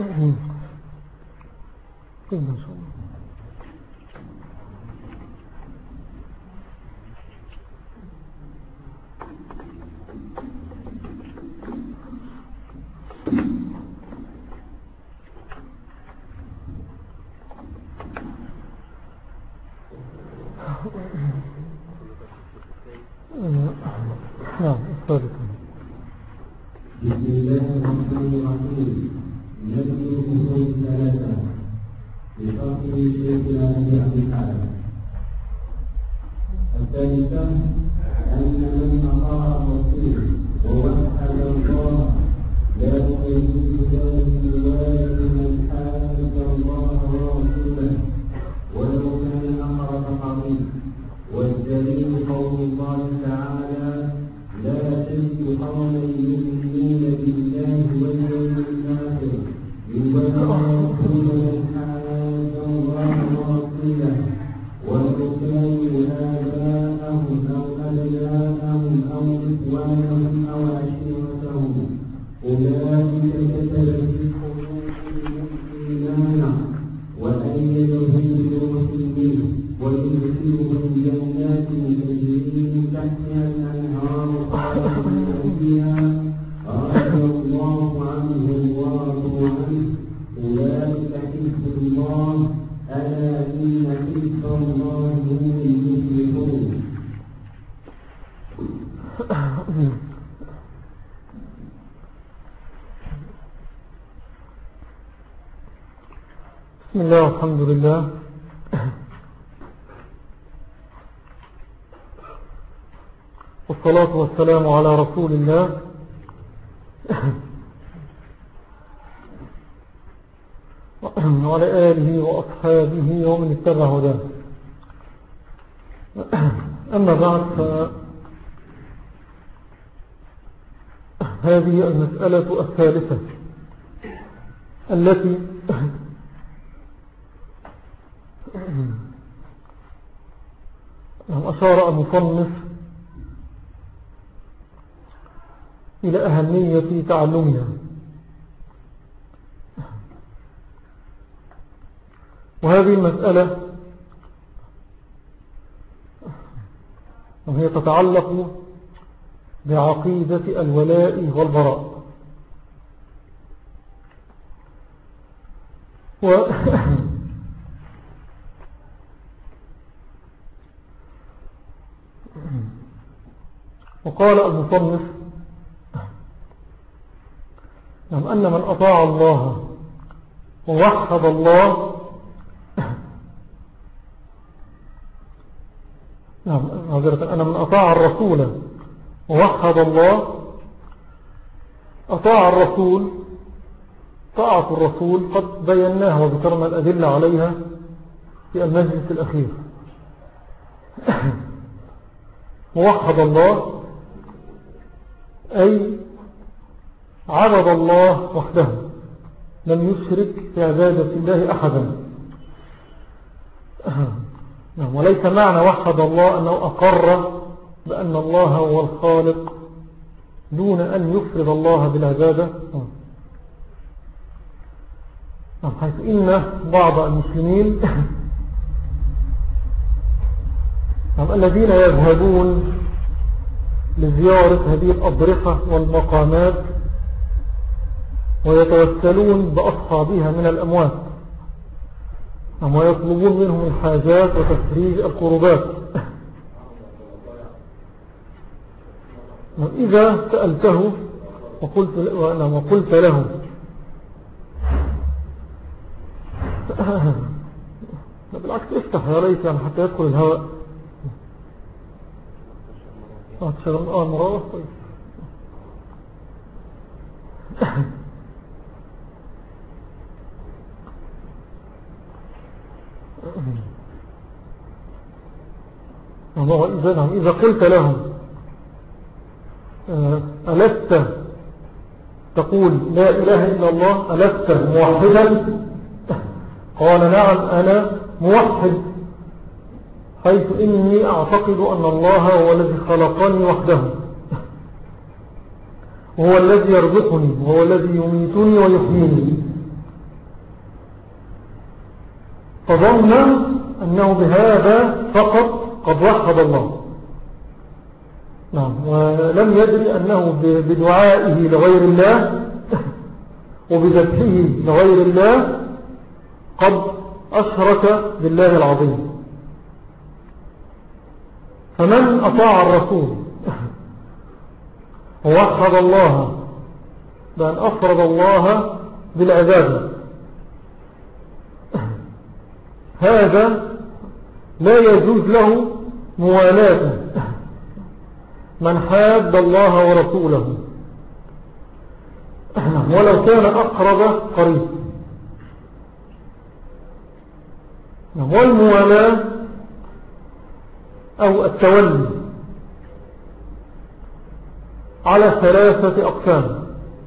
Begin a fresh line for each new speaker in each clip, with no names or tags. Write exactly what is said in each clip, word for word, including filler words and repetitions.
إن شاء الله. نعم الثالث.
بسم الله الرحمن الرحيم. نذكر أصول ثلاثة بفصل الشيخ العلي عبد الحارث. الثالثة أن من أطاع الرسول ووحد الله لا يجوز له الوالد من حاد الله ورسوله ولو كان أقرب قريب. والدليل قول الله تعالى: لا تجد قوما يؤمنون بالله واليوم الآخر يوادون من حاد الله ورسوله ولو كانوا آباءهم أو أبناءهم أو إخوانهم أو عشيرتهم أولئك كتب في قلوبهم الإيمان وأيدهم بروح منه ويدخلهم جنات تجري من تحتها الأنهار خالدين فيها رضي الله عنهم ورضوا عنه أولئك حزب الله ألا إن حزب الله هم المفلحون.
بسم الله والحمد لله والصلاة والسلام على رسول الله وعلى آله وأصحابه ومن اتبع هداه. أما بعد، هذه المسألة الثالثة التي أشار المصنف إلى أهمية تعلمها، وهذه المسألة وهي تتعلق بعقيدة الولاء والبراء. و وقال المصنف: نعم أن من أطاع الله ووحد الله نعم معذرة أن من أطاع الرسول ووحد الله أطاع الرسول طاعة الرسول قد بيناها وذكرنا الأدلة عليها في المجلس الأخير. ووحد الله أي عبد الله وحده، لم يشرك في عبادة الله أحدا. وليس معنى وحد الله أنه أقر بأن الله هو الخالق دون أن يفرد الله بالعبادة، حيث إن بعض المسلمين الذين يذهبون لزيارة هذه الأضرحة والمقامات ويتوسلون بأصحابها من الأموات ويطلبون منهم الحاجات وتفريج القربات، وإذا سألته وقلت, وقلت له بالعكس افتح يا ريت يعني حتى يدخل الهواء. أتشغل آه مراوح. طيب إذا, إذا قلت لهم ألست تقول لا إله إلا الله، ألست موحدا؟ قال نعم أنا موحد، حيث إني أعتقد أن الله هو الذي خلقني وحده، وهو الذي يرزقني وهو الذي يميتني ويحييني، فظن أنه بهذا فقط قد وحد الله. نعم. ولم يدري أنه بدعائه لغير الله وبذبحه لغير الله قد أشرك بالله العظيم. فمن أطاع الرسول ووحد الله بأن أفرض الله بالعبادة، هذا لا يجوز له موالاة من حاد الله ورسوله ولو كان أقرب قريب. والموالاة أو التولي على ثلاثة أقسام.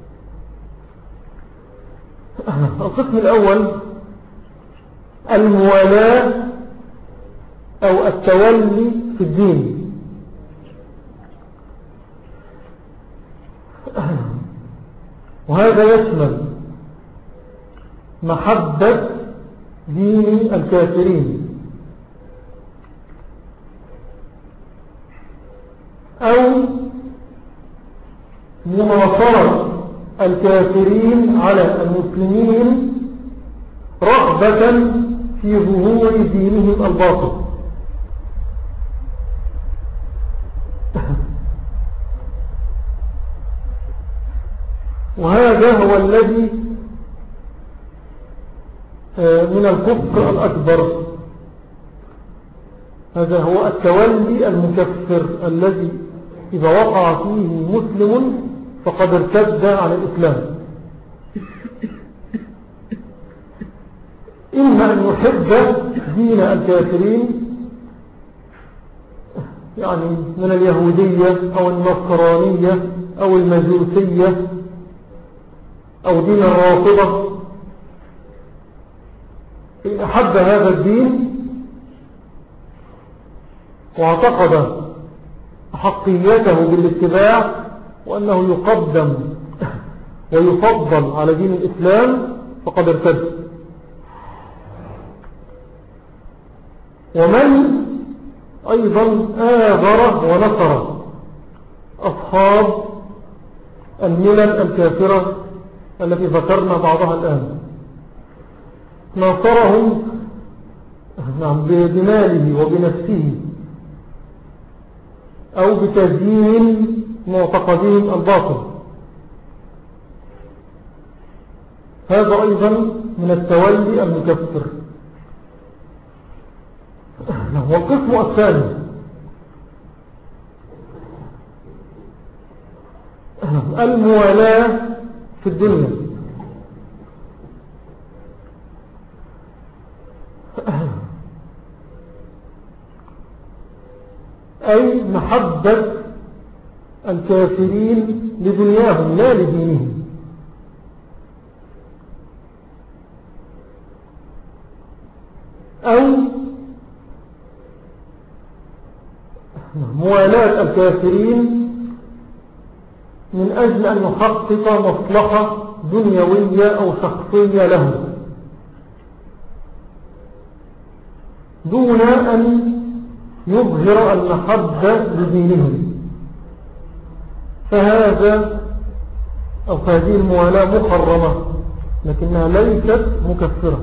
القسم الأول الموالاة أو التولي في الدين، وهذا يشمل محبة دين الكافرين أو مناصرة الكافرين على المسلمين رغبة في ظهور دينهم الباطل. وهذا هو الذي من الكفر الأكبر. هذا هو التولي المكفر الذي إذا وقع فيه مسلم فقد ارتد عن الإسلام. إما أن يحب دين الكافرين يعني من اليهودية أو النصرانية أو المجوسية أو دين الرافضة، إن أحب هذا الدين واعتقد حقيته بالاتباع وأنه يقدم ويفضل على دين الإسلام فقد ارتد. ومن أيضا آذر ونصر أصحاب الملل الكافرة التي ذكرنا بعضها الآن، ناصرهم بماله وبنفسه أو بتزيين معتقدين الباطل. هذا أيضا من التولي المكفر. والقسم الثاني الموالاة في الدنيا، أي محبة الكافرين لدنياهم لا لدينهم. أو موالاة الكافرين من أجل أن يحقق مصلحة دنيوية أو شخصية لهم دون أن يظهر المحبة لدينهم. فهذا أو هذه الموالاة محرمة لكنها ليست مكفرة.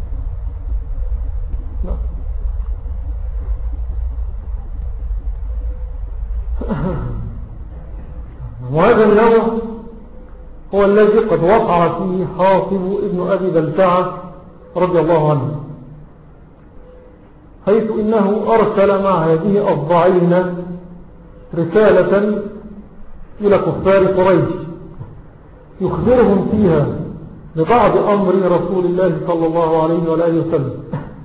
وهذا النوع هو الذي قد وقع فيه حاطب ابن أبي بلتعة رضي الله عنه، حيث إنه أرسل مع هذه الضعينة رسالة إلى كفار قريش يخبرهم فيها ببعض أمر رسول الله صلى الله عليه وآله وسلم.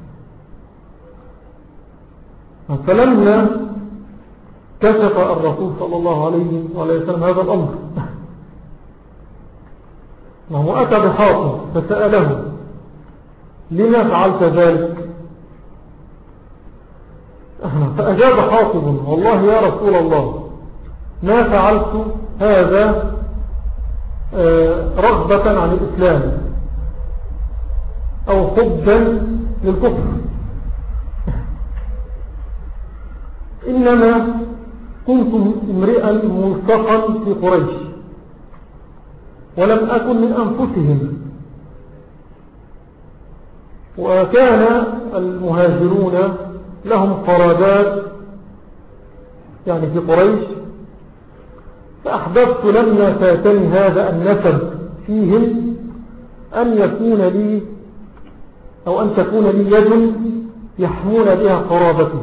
فلما كشف الرسول صلى الله عليه وآله وسلم هذا الأمر وهو أتى بحاطب فسأله لما فعلت ذلك؟ فأجاب حاطب والله يا رسول الله ما فعلت هذا رغبة عن الإسلام أو حبا للكفر، إنما كنت امرئا ملصقا في قريش ولم أكن من أنفسهم. وكان المهاجرون لهم قرابات يعني في قريش، فأحببت لما فاتني هذا النسب فيهم أن يكون لي أو أن تكون لي يد يحمون بها قرابتي.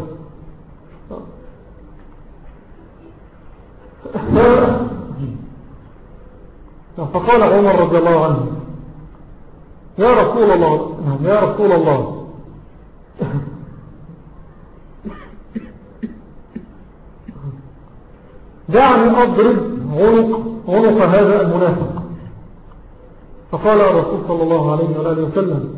فقال عمر رضي الله عنه: يا رسول الله يا رسول الله دعني أضرب عنق عنق هذا المنافق. فقال الرسول صلى الله عليه وآله وسلم: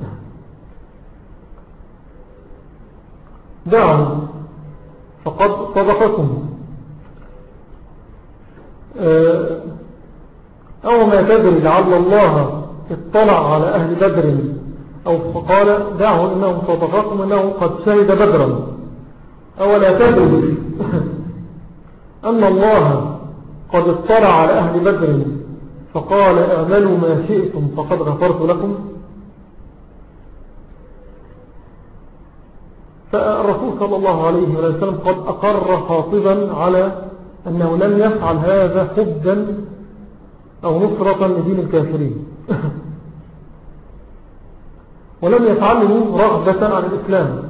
دعوا فقد صدقكم، أو ما تدري لعل الله اطلع على أهل بدر، أو فقال دعوا إنهم صدقكم إنه قد شهد بدرا، أولا تدري أن الله قد اطلع على أهل بدر فقال اعملوا ما شئتم فقد غفرت لكم. فالرسول صلى الله عليه وسلم قد أقر خاطبا على أنه لم يفعل هذا حبا أو نصرة لدين الكافرين ولم يفعله رغبة عن الإسلام،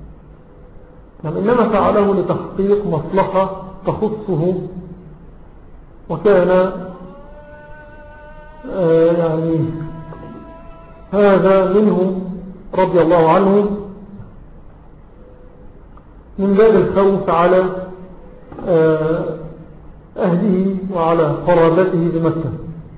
إنما فعله لتحقيق مصلحة تخصه. وكان آه يعني هذا منه رضي الله عنه من باب الخوف على آه أهله وعلى قرابته بمكة،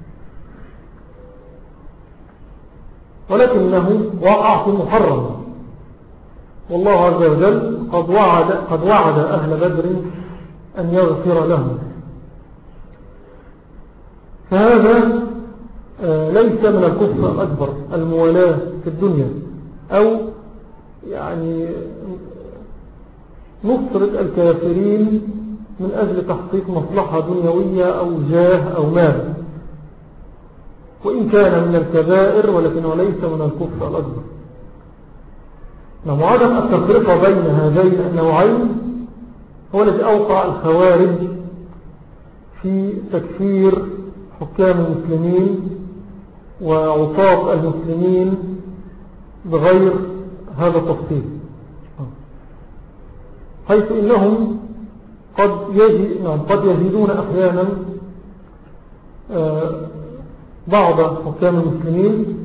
ولكنه وقع في محرم، والله عز وجل قد وعد, قد وعد أهل بدر أن يغفر لهم. فهذا ليس من الكفر الأكبر الموالاة في الدنيا أو يعني نصرة الكافرين من أجل تحقيق مصلحة دنيوية أو جاه أو مال، وإن كان من الكبائر ولكنه ليس من الكفر الأكبر. وعدم التفرقة بين هذين النوعين هو الذي أوقع الخوارج في تكفير حكام المسلمين وعصاة المسلمين بغير هذا التفصيل، حيث إنهم قد, يجي قد يجدون أحيانا بعض حكام المسلمين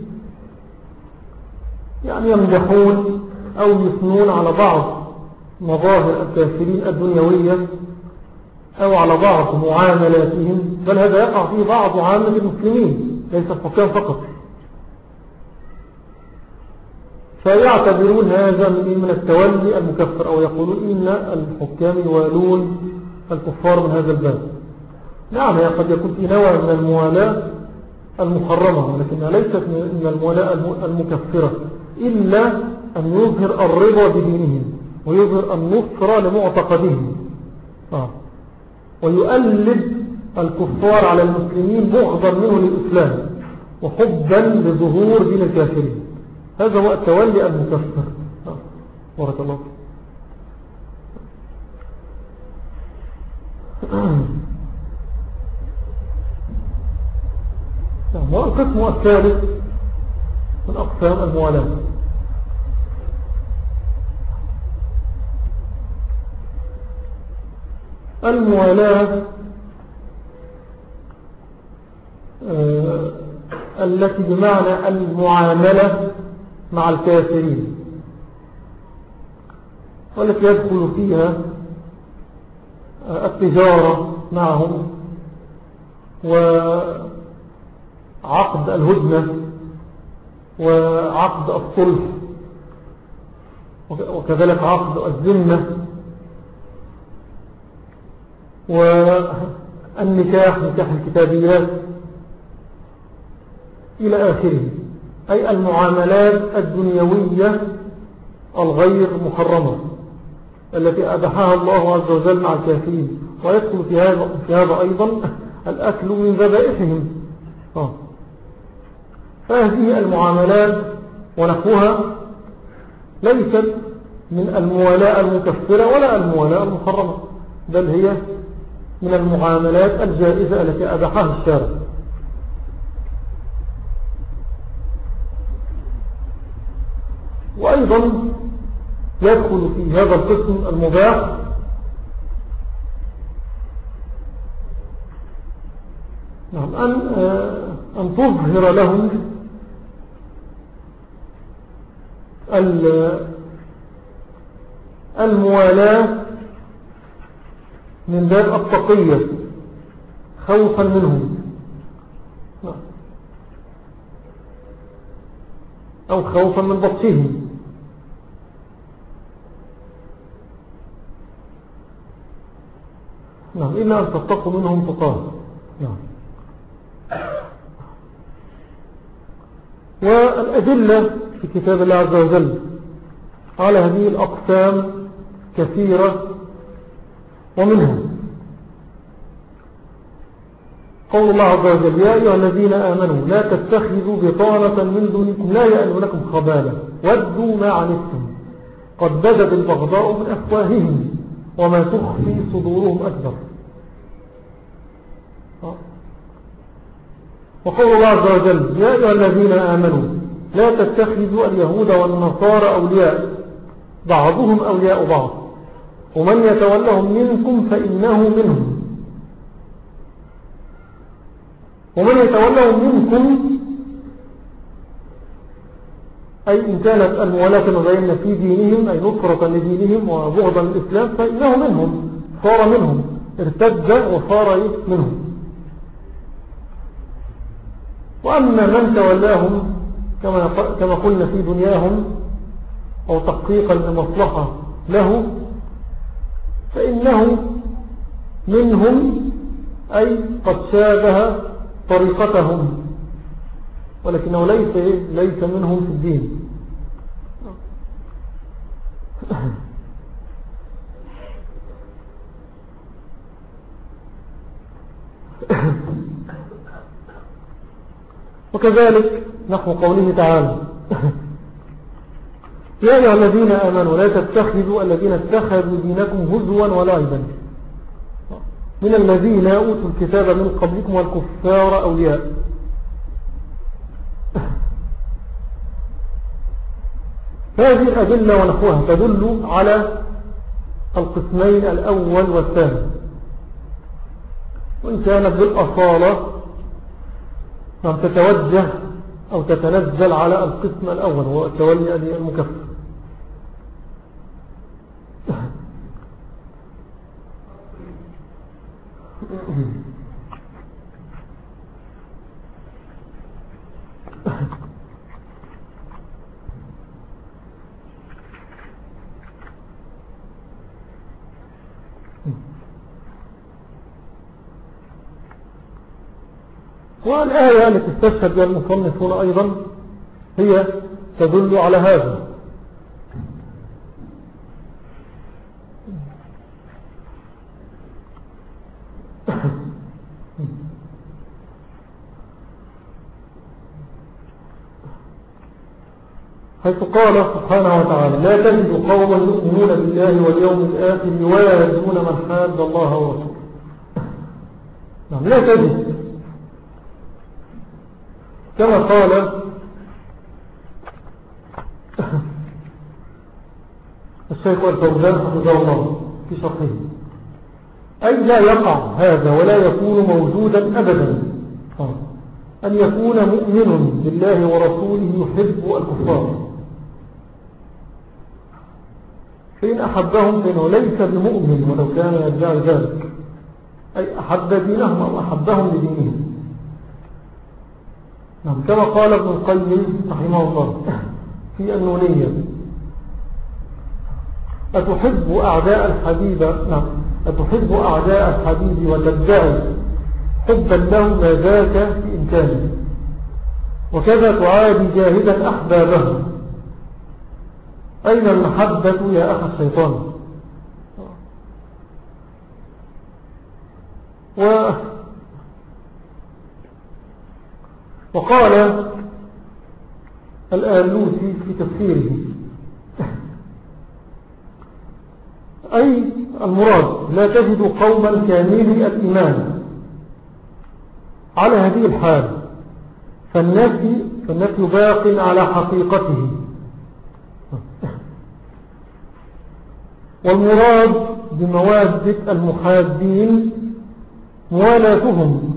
يعني يمدحون أو يثنون على بعض مظاهر الكافرين الدنيوية أو على بعض معاملاتهم، بل هذا يقع في بعض عامة المسلمين ليس الحكام فقط. فيعتبرون هذا من التولي المكفر، أو يقولون إن الحكام يوالون الكفار من هذا الباب. نعم، هي قد يكون في نوع من الموالاة المحرمة، ولكنها ليست من الموالاة المكفرة، إلا أن يظهر الرضا بدينهم ويظهر النصر لمعتقدهم آه. ويؤلب الكفار على المسلمين بغضا منه للإسلام وحبا لظهور دين الكافرين. هذا هو التولي المكفر. آه. بارك الله والقسم الثالث من أقسام الموالاة الموالاة آه التي بمعنى المعاملة مع الكافرين، والتي يدخل فيها آه التجارة معهم وعقد الهدنة وعقد الصلح وكذلك عقد الذمة والنكاح، نكاح الكتابيات إلى آخره، أي المعاملات الدنيوية الغير محرمة التي أباحها الله عز وجل مع الكافرين. ويدخل في هذا, في هذا أيضا الأكل من ذبائحهم. آه. فهذه المعاملات ونحوها ليست من الموالاة المكفرة ولا الموالاة المحرمة، بل هي من المعاملات الجائزة التي أباحها الشارع. وأيضا يدخل في هذا القسم المباح نعم أن, أن تظهر لهم الموالاة من باب التقية خوفا منهم أو خوفا من بطشهم. نعم إلا أن تتقوا منهم تقاه. نعم. والأدلة في كتاب الله عز وجل على هذه الأقسام كثيرة، ومنها قول الله عز وجل: يا أيها الذين آمنوا لا تتخذوا بطانة من دونكم لا يألونكم خبالا ودوا ما عنتم قد بدت البغضاء من أفواههم وما تخفي صدورهم أكبر. وقول الله عز وجل: يا أيها الذين آمنوا لا تتخذوا اليهود والنصارى أولياء بعضهم أولياء بعض ومن يتولهم منكم فإنه منهم ومن يتولهم منكم أي إن كانت الموالاة مبينة في دينهم أي نصرة لدينهم وبغضا للإسلام فإنه منهم، صار منهم، ارتد وصار منهم. وأما من تولاهم كما كما قلنا في دنياهم أو تحقيقا لمصلحة له فإنه منهم أي قد شابه طريقتهم ولكنه ليس ليس منهم في الدين. وكذلك نحو قوله تعالى: يا أيها الذين آمنوا لا تتخذوا الذين اتخذوا دينكم هزوا ولعبا من الذين أوتوا الكتاب من قبلكم والكفار أولياء. هذه الأدلة ونحوها تدل على القسمين الأول والثاني، وإن كانت بالأصالة أن تتوجه أو تتنزل على القسم الأول وهو التولي المكفر. والآية التي استشهد بها المصنفون أيضا هي تدل على هذا. حيث قال سبحانه وتعالى: لا تجد قوما يؤمنون بالله واليوم الآخر يوادون من حاد الله ورسوله. نعم لا تجد، كما قال الشيخ الفوزان حفظه الله في شرحه، أي لا يقع هذا ولا يكون موجودا أبدا أن يكون مؤمن بالله ورسوله يحب الكفار، فإن أحبهم فإنه ليس بمؤمن ولو كان يدعي ذلك، أي أحب دينهم أو أحبهم لدينهم. نعم كما قال ابن القيم رحمه الله في النونية: أتحب أعداء الحبيب نعم أتحب أعداء الحبيب وتدعي حبا له ما ذاك في إمكانه، وكذا تعادي جاهدا أحبابه أين المحبة يا أخي الشيطان؟ و وقال الآلوسي في تفسيره أي المراد لا تجد قوما كاملي الإيمان على هذه الحال، فالنفي, فالنفي باق على حقيقته، والمراد بموادة المحادين موالاتهم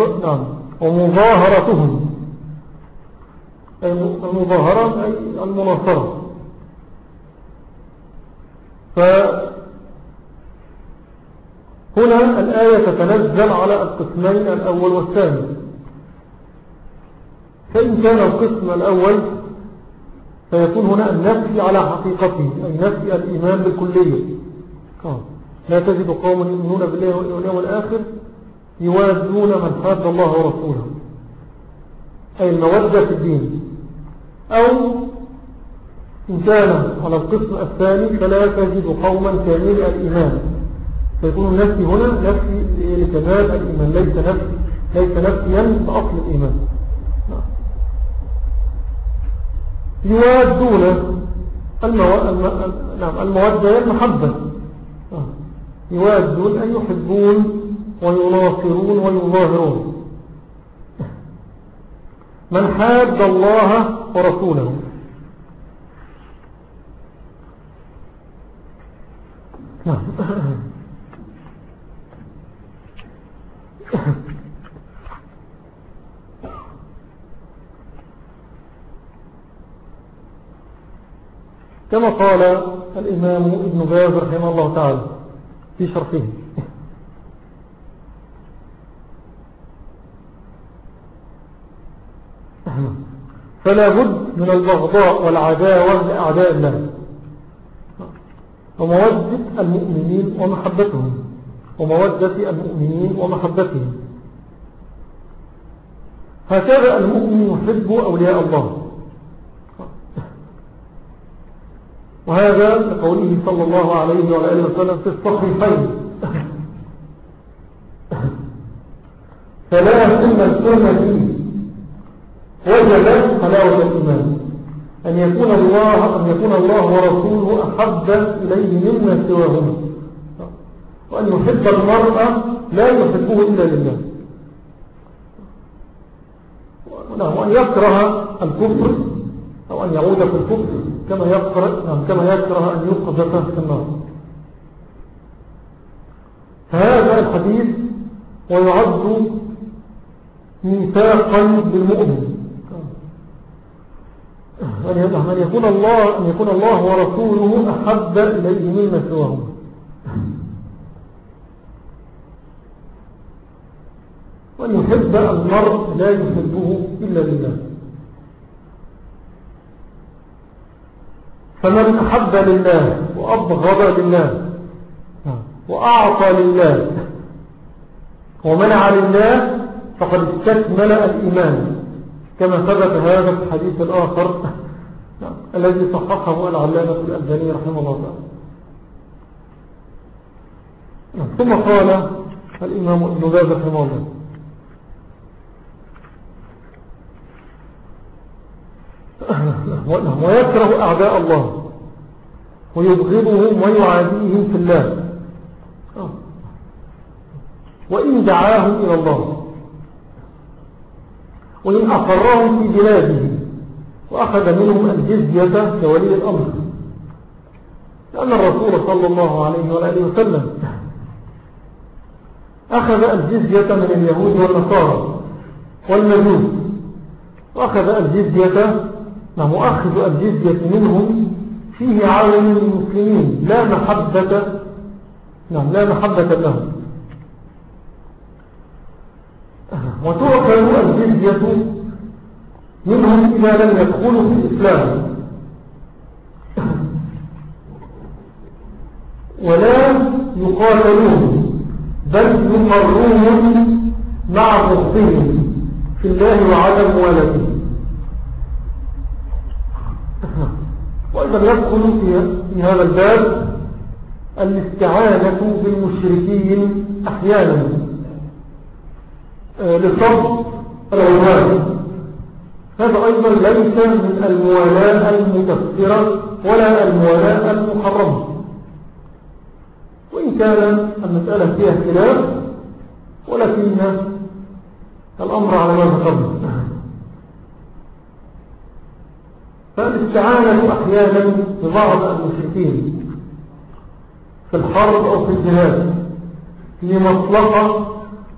ومظاهرتهم، أي المظاهرة أي المناصرة. فهنا الآية تتنزل على القسمين الأول والثاني، فإن كان القسم الأول فيكون هنا النفي على حقيقته، أي نفي الإيمان بالكلية. لا تجد قوم يؤمنون بالله واليوم الآخر يوادون من حاد الله ورسوله، أي المودة في الدين. أو إن كان على القسم الثاني فلا تجد قوما كامل الإيمان، فيكون النفي هنا نفي لكمال الإيمان، ليس نفي ليس نفيا بأصل الإيمان. يوادون المو... الم... نعم المودة المحبة، يوادون أن يحبون ويناصرون ويظاهرون من حاد الله ورسوله. كما قال الإمام ابن باز رحمه الله تعالى في شرحه: فلا بد من البغضاء والعداوة لأعداء الله، ومودة المؤمنين ومحبتهم ومودة المؤمنين ومحبتهم. هكذا المؤمن يحب أولياء الله، وهذا لقوله صلى الله عليه وآله وسلم في الصحيحين: ثلاث من السنة وجبت حلاوة الإيمان: أن يكون الله أن يكون الله ورسوله أحب إليه مما سواهما، وأن يحب المرء لا يحبه إلا لله، وأن يكره الكفر أو أن يعود في الكفر كما يكره كما يكره أن يقذف في النار. فهذا الحديث ويعد ميثاقا بالمؤمن أن يكون الله أن يكون الله ورسوله أحب إليه مما سواهما. وأن يحب المرء لا يحبه إلا لله. فمن أحب لله وأبغض لله وأعطى لله ومنع لله فقد استكمل الإيمان، كما ثبت هذا في الحديث الآخر الذي صححه العلامة الألباني رحمه الله تعالى. ثم قال الإمام ابن باز رحمه الله: ويكره أعداء الله ويبغضهم ويعاديهم في الله وإن دعاهم إلى الله، وإن أقرهم في بلاده وأخذ منهم الجزية كولي الأمر، لأن الرسول صلى الله عليه وآله وسلم أخذ الجزية من اليهود والنصارى والمجوس، وأخذ الجزية نعم وأخذ الجزية منهم فيه عالم المسلمين لا محبة نعم لا محبة لهم، وتؤخذ الجزية منهم إذا لم يدخلوا في الإسلام ولا يقاتلون، بل يقرون مع بغضهم في الله وعدم ولده. وأيضا يدخل في, في هذا الباب الاستعانة بالمشركين أحيانا آه لصرف العباد. هذا أيضا ليس من الموالاة المكفرة ولا الموالاة المحرمة، وإن كان المسألة فيها خلاف، ولكن الأمر على ما ذكرنا. فالاستعانة أحيانا ببعض المشركين في الحرب أو في الجهاد في مصلحة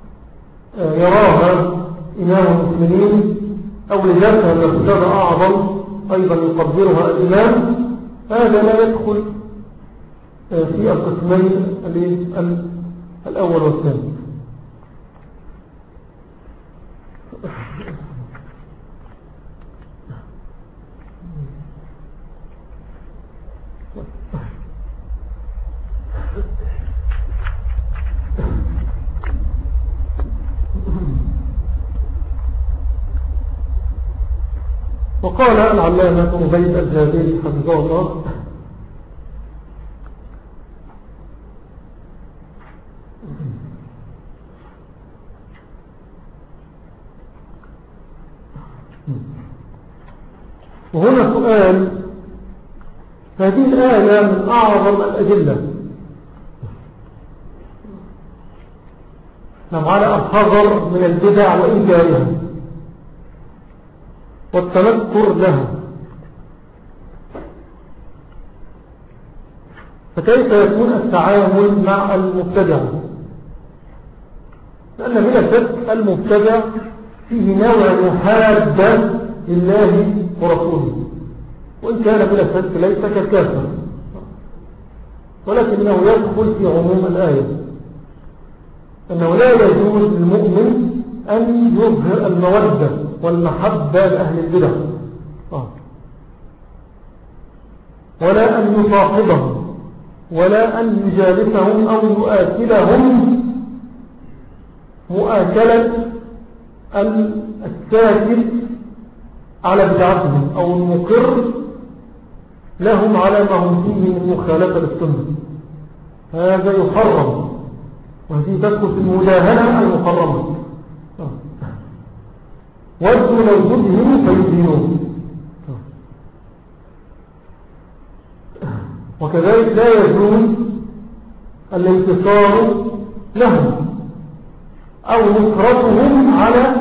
يراها إمام المسلمين أو لذاتها مرتبة أعظم أيضا يقدرها الإمام، هذا لا يدخل في القسمين الأول والثاني. وقال العلامة عبيد الجابري حفظه الله: وهنا سؤال. هذه الآية من أعظم الأدلة نعم على الحذر من البدع وإنكارها والتنكر لها. فكيف يكون التعامل مع المبتدع؟ لأن من الشك المبتدع فيه نوع محادة لله ورسوله، وإن كان بلا شك ليس كالكافر، ولكنه يدخل في عموم الآية، أنه لا يجوز للمؤمن أن يظهر المودة والمحبة لأهل البدع، ولا أن يصاحبهم ولا أن يجالسهم أو يؤكلهم مؤاكلة الساكت على بدعتهم أو المقر لهم على ما هم فيه من مخالفة للسنة. هذا يحرم، وهذه تدخل في المداهنة المحرمة. ودوا لو تدهنوا فيدهنون. وكذلك لا يجوز الانتصار لهم أو نصرتهم على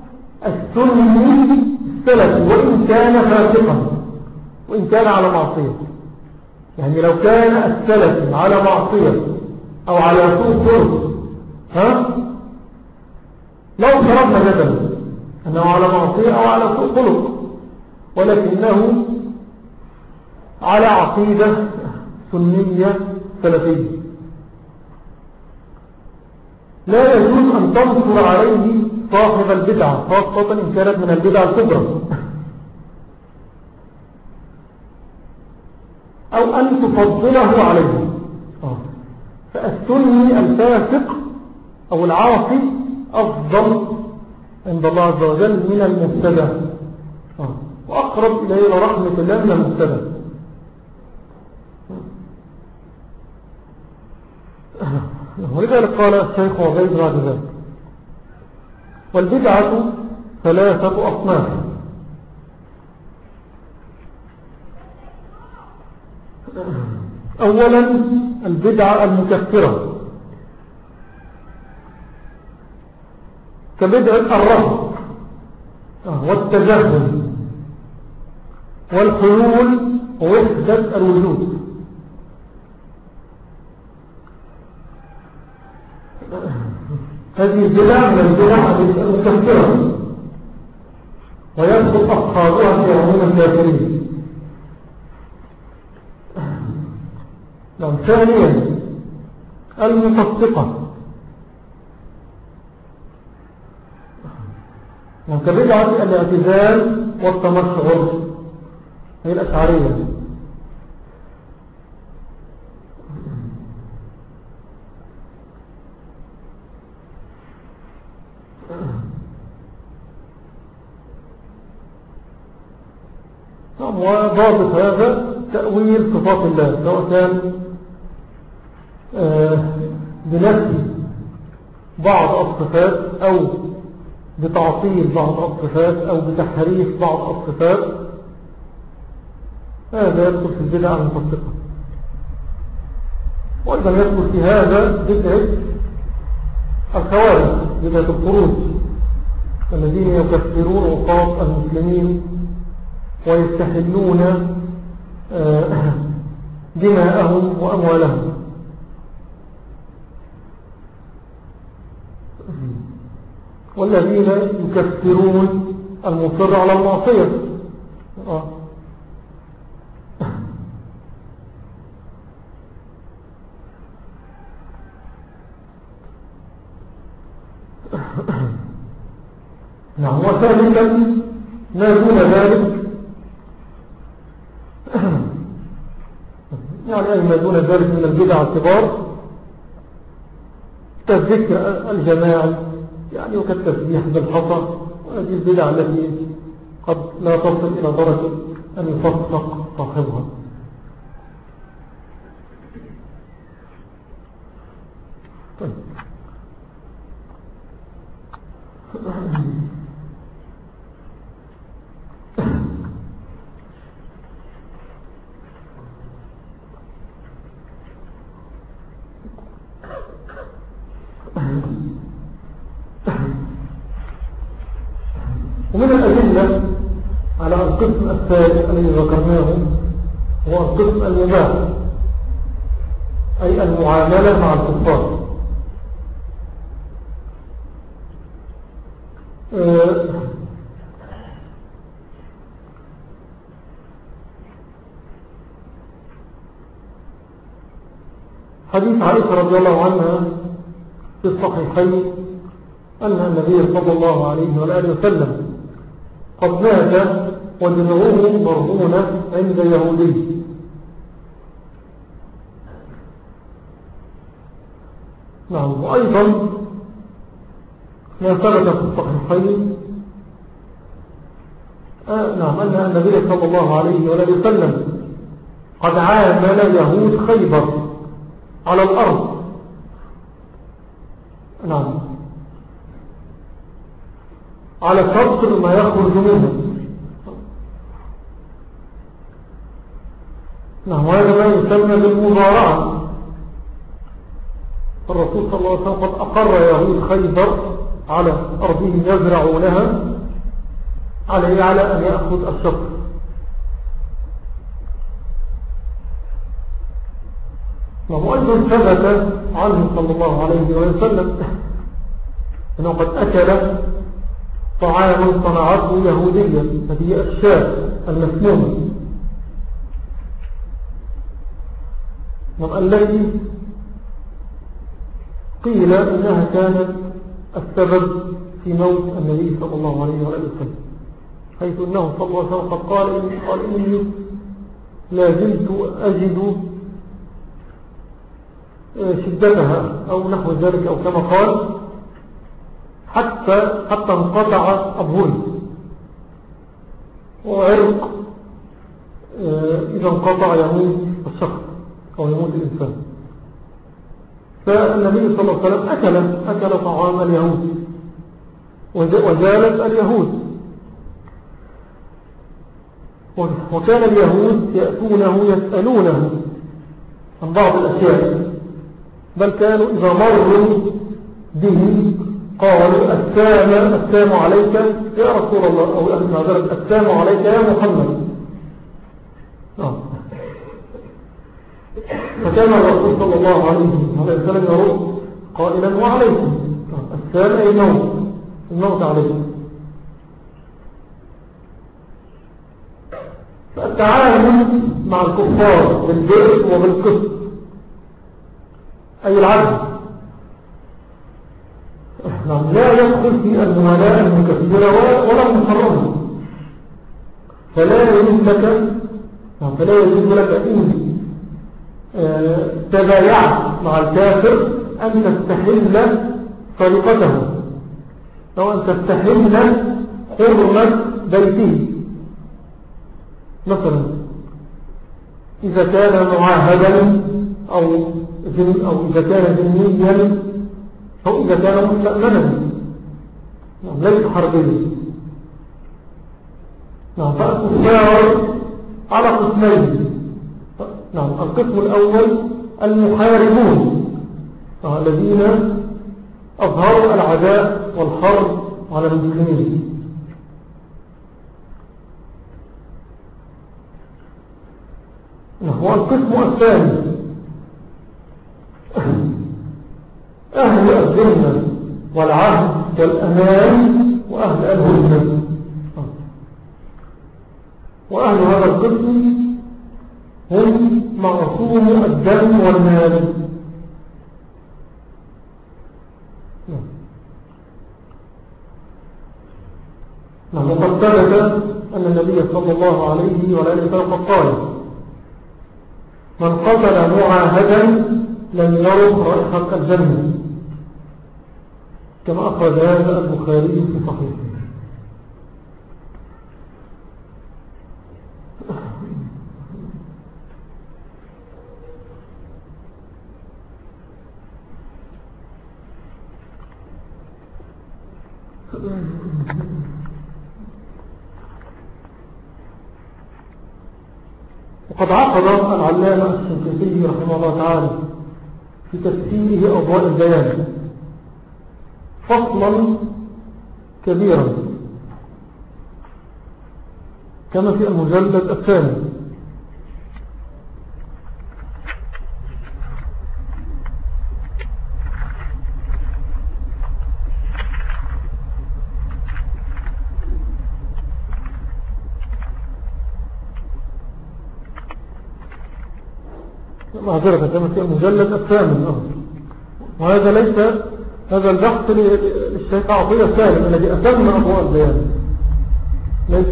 السنة السلف وإن كان فاسقا، وإن كان على معصية. يعني لو كان السلف على معصية أو على سوء خلق، ها لو فرضنا جدلا أنه على معصية أو على سوء خلق، ولكنه على عقيدة سنية سلفية، لا يجوز أن تنصر عليه صاحب البدعة، خاصة إن كانت من البدعة الكبرى، أو أن تفضله عليه. فالسني الفاسق أو العاصي أفضل عند الله عز وجل من المبتدع، وأقرب إليه رحمة الله من المبتدع. ولذلك قال الشيخ عبيد بعد ذلك: والبدعة ثلاثة أصناف: أولا البدعة المكفرة كبدعة الرفض والتجاهل والحلول ووحدة الوجود. هذه البدع من البدع المكفرة، ويدخل أصحابها في عموم الكافرين. نعم. ثانيا المفسقة كبدعة الاعتزال والتمشعر، هي الأشعرية. وضابط هذا تأويل صفات الله، سواء كان بنفي بعض الصفات أو بتعطيل بعض الصفات أو بتحريف بعض الصفات، هذا يدخل في البدع المفسقة. وأيضا يدخل في هذا بدعة الخوارج، بدعة الخروج الذين يكفرون عصاة المسلمين ويستحلون دماءهم وأموالهم. والذين يكفرون المصر على المعصية. آه. نعم. وثالثا ما دون ذلك، يعني أي ما دون ذلك من البدع الكبار كالذكر الجماعي، يعني وكالتسبيح بالحصى، وهذه البدع التي قد لا تصل إلى درجة أن يفسق صاحبها. طيب. ومن الأدلة على القسم الثالث الذي ذكرناه هو القسم المباح، أي المعاملة مع الكفار. حديث عائشة رضي الله عنها في الصحيحين أن النبي صلى الله عليه وآله وسلم قد مات ودمعه مرهونة عند يهودي. نعم. وأيضا ما ثبت في الصحيحين آه نعم أن النبي صلى الله عليه وآله وسلم قد عامل يهود خيبر على الأرض. نعم. على شرط ما يخرج منه. نعم. وهذا ما يسمى بالمضارعة. الرسول صلى الله عليه وسلم قد أقر يهود خيبر على أرضهم يزرعونها عليه على أن يأخذ الشطر. وأيضا ثبت عنه صلى الله عليه وسلم أنه قد أكل طعاما صنعته يهودية، هذه الشاة المسمومة التي قيل إنها كانت السبب في موت النبي صلى الله عليه وسلم، حيث أنه صلى الله عليه وسلم قد قال إني, قال إني لا زلت أجد شدتها أو نحو ذلك، أو كما قال حتى حتى انقطع أبهري، وعرق إذا انقطع يموت الشخص أو يموت الإنسان. فالنبي صلى الله عليه وسلم أكل, أكل طعام اليهود وزالت اليهود. وكان اليهود يأتونه يسألونه عن بعض الأشياء، بل كانوا إذا مروا به قالوا السلام السلام عليك يا رسول الله، أو السلام عليك يا محمد. نعم. فكان الرسول صلى الله عليه وسلم يرد قائلا وعليكم السلام، أي الموت الموت عليكم. فالتعامل مع الكفار بالبر وبالقسط أي العدل لا يدخل في الموالاة المكفرة ولا المحرمة. فلا يجوز لك فلا يجوز لك إن تبايعت مع الكافر أن تستحل طريقته أو أن تستحل حرمة بيته. مثلا إذا كان معاهدا أو, أو إذا كان ذميا أو إذا كان مستأمنا ليس حربيا. نعم. فالكفار على قسمين. نعم. القسم الأول المحاربون الذين أظهروا العداء والحرب على المسلمين. نعم. والقسم الثاني أهل الذمة والعهد والأمان وأهل الهدنة. وأهل هذا القسم هم معصوم الدم والمال. نعم. وقد ثبت أن النبي صلى الله عليه وآله وسلم قال: من قتل معاهدا لم يرى رائحة الجنة، كما أخرج هذا البخاري في صحيحه. وقد عقد العلامة الشنقيطي رحمه الله تعالى في تفسيره أضواء البيان فصلا كبيرا كما في المجلد الثاني. معذرة كما في المجلد الثامن. وهذا ليس هذا البحث للشيخ عطية سالم الذي أتم أضواء البيان، ليس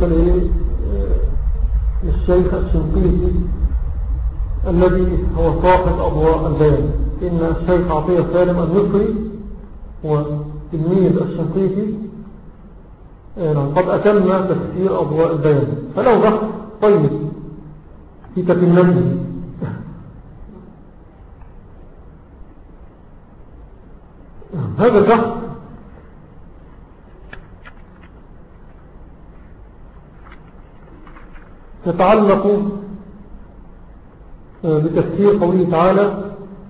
للشيخ الشنقيطي الذي هو صاحب أضواء البيان. إن الشيخ عطية سالم المصري هو تلميذ الشنقيطي قد أتم تفسير أضواء البيان، فله بحث طيب في تتمته. هذا البحث يتعلق بتفسير قوله تعالى: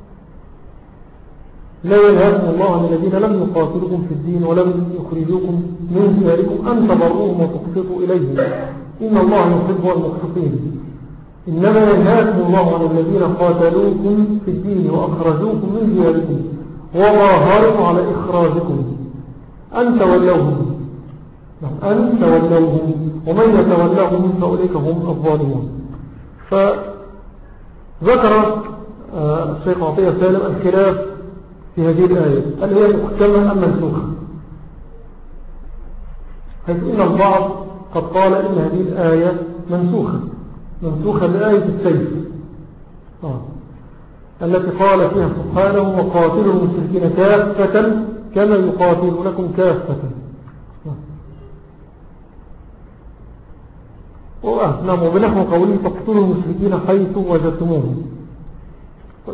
لا ينهاكم الله عن الذين لم يقاتلوكم في الدين ولم يخرجوكم من دياركم أن تبروهم وتقسطوا إليهم إن الله يحب المقسطين. إنما ينهاكم الله عن الذين قاتلوكم في الدين وأخرجوكم من دياركم وظاهروا على إخراجكم أن تولوهم أن تولوهم ومن يتولوهم فأولئك هم الظالمون. فذكر الشيخ عطية سالم الخلاف في هذه الآية، هل هي محكمة أم منسوخة؟ حيث إن البعض قد قال إن هذه الآية منسوخة منسوخة بآية السيف آه. التي قال فيها سبحانه: وقاتلوا المشركين كافة كما يقاتلونكم كافة. آه. نعم. وبنحو قوله: فاقتلوا المشركين حيث وجدتموهم. طيب.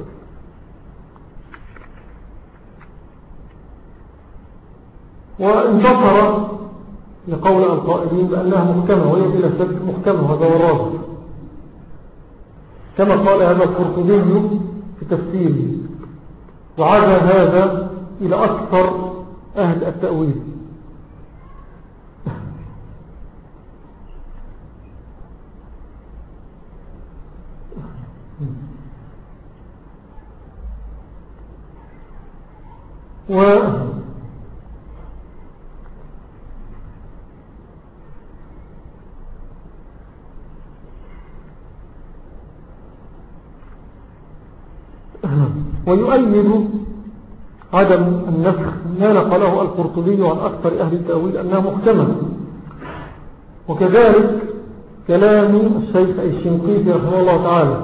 وانتصر لقول القائلين بأنها محكمة، وهي بلا شك محكمة، هذا هو الراجح، كما قال هذا القرطبي في تفسيره، وعزى هذا إلى أكثر أهل التأويل. و ويؤيد عدم النسخ ما نقله القرطبي عن أكثر أهل التأويل أنها محكمة، وكذلك كلام الشيخ الشنقيطي رحمه الله تعالى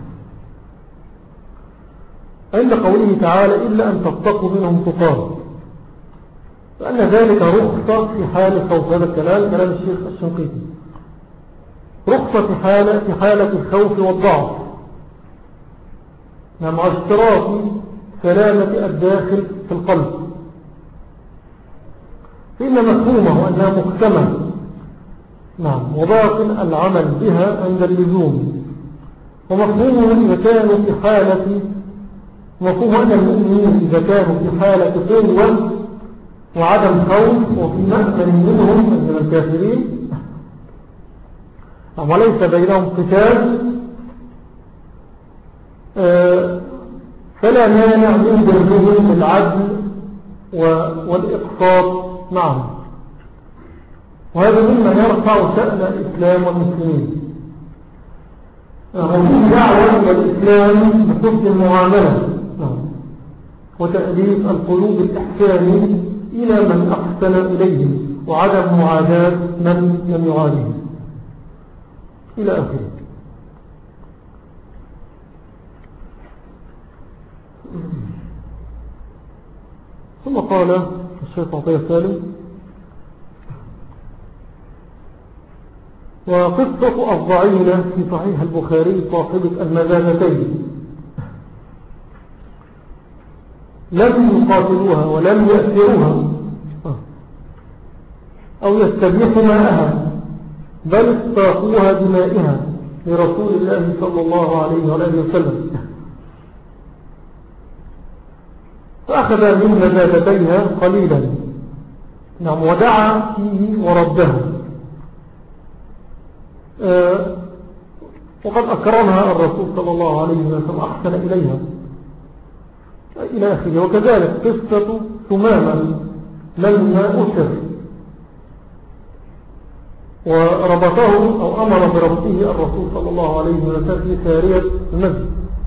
عند قوله تعالى: إلا أن تتقوا منهم تقاه، فأن ذلك رخصة في حال خوف. هذا الكلام كلام الشيخ الشنقيطي، رخصة في حالة, في حالة الخوف والضعف مع اشتراط سلامة الداخل في القلب، فإن مفهومه أنها محكمة نعم وباطن العمل بها عند اللزوم، ومفهومه إذا كانوا في حالة مفهوم أن المؤمنين إذا كانوا في حالة قوة وعدم خوف وفي مأمن منهم من الكافرين وليس بينهم قتال، فلا مانع من برهم بالعدل والإقساط معهم، وهذا مما يرفع شأن الإسلام والمسلمين. وفي دعوة إلى الإسلام بحسن المعاملة وتأليف القلوب الإحسان إلى من أحسن إليهم وعدم معاداة من لم يعاديه إلى آخره. ثم قال الشيخ عطية سالم: وقصة الضعينة في صحيح البخاري صاحبة المذابتين لم يقاتلوها ولم يأثروها أو يستبيحوا ماءها، بل استاقوها بمائها لرسول الله صلى الله عليه وآله وسلم، فأخذ من مذابتيها قليلا نعم ودعا فيه وردها، أه وقد أكرمها الرسول صلى الله عليه وسلم أحسن إليها إلى آخره. وكذلك قصة ثمامة لما أسر وربطه أو أمر بربطه الرسول صلى الله عليه وسلم في سارية المسجد،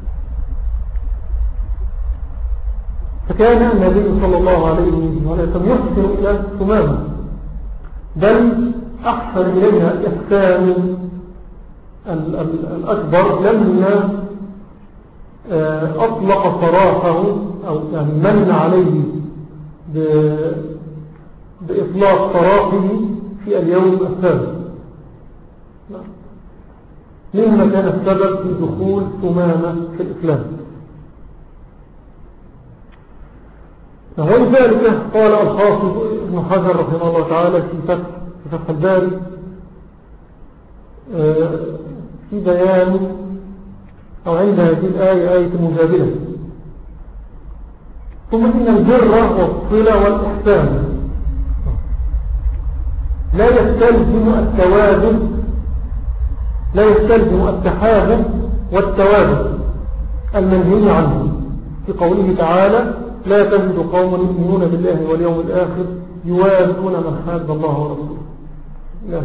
فكان النبي صلى الله عليه وسلم يحسن إلى ثمامة، بل أحسن إليها إحسان الأكبر لما أطلق سراحه أو يعني من عليه بإطلاق سراحه في اليوم الثالث، مما كان السبب في دخول ثمامة في الإسلام. ولذلك قال الحافظ ابن حجر رحمه الله تعالى في فتح, في فتح الباري في بيان أو عند هذه الآية آية مجادلة: ثم إن البر والصلة والإحسان لا يستلزم التوازن لا يستلزم التحابب والتوازن المنهي عنه في قوله تعالى: لا تجد قوم يؤمنون بالله واليوم الآخر يوازون من حاد الله ورسوله. لا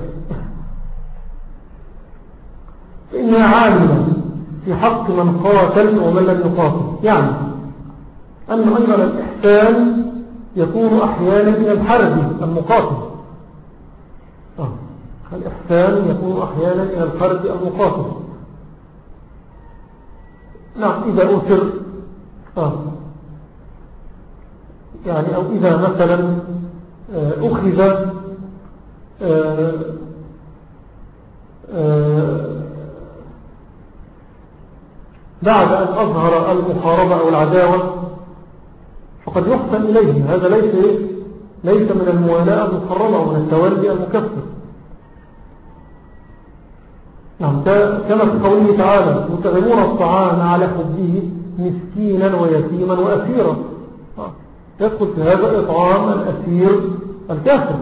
فإنها عاملة في حق من قاتل ومن لم يقاتل، يعني أن أيضا الإحسان يكون أحيانا من الحرب المقاتل. آه. الإحسان يكون أحيانا من الحرب المقاتل. نعم إذا أسر آه. يعني أو إذا مثلا أخذ آه آه بعد أن أظهر المحاربة أو العداوة فقد يحسن إليه، هذا ليس ليس من الموالاة المحرمة ومن التولي المكفر. نعم كما في قوله تعالى: يطعمون الطعام على حبه مسكينا ويتيما وأسيرا، يدخل في هذا إطعام الأسير الكافر.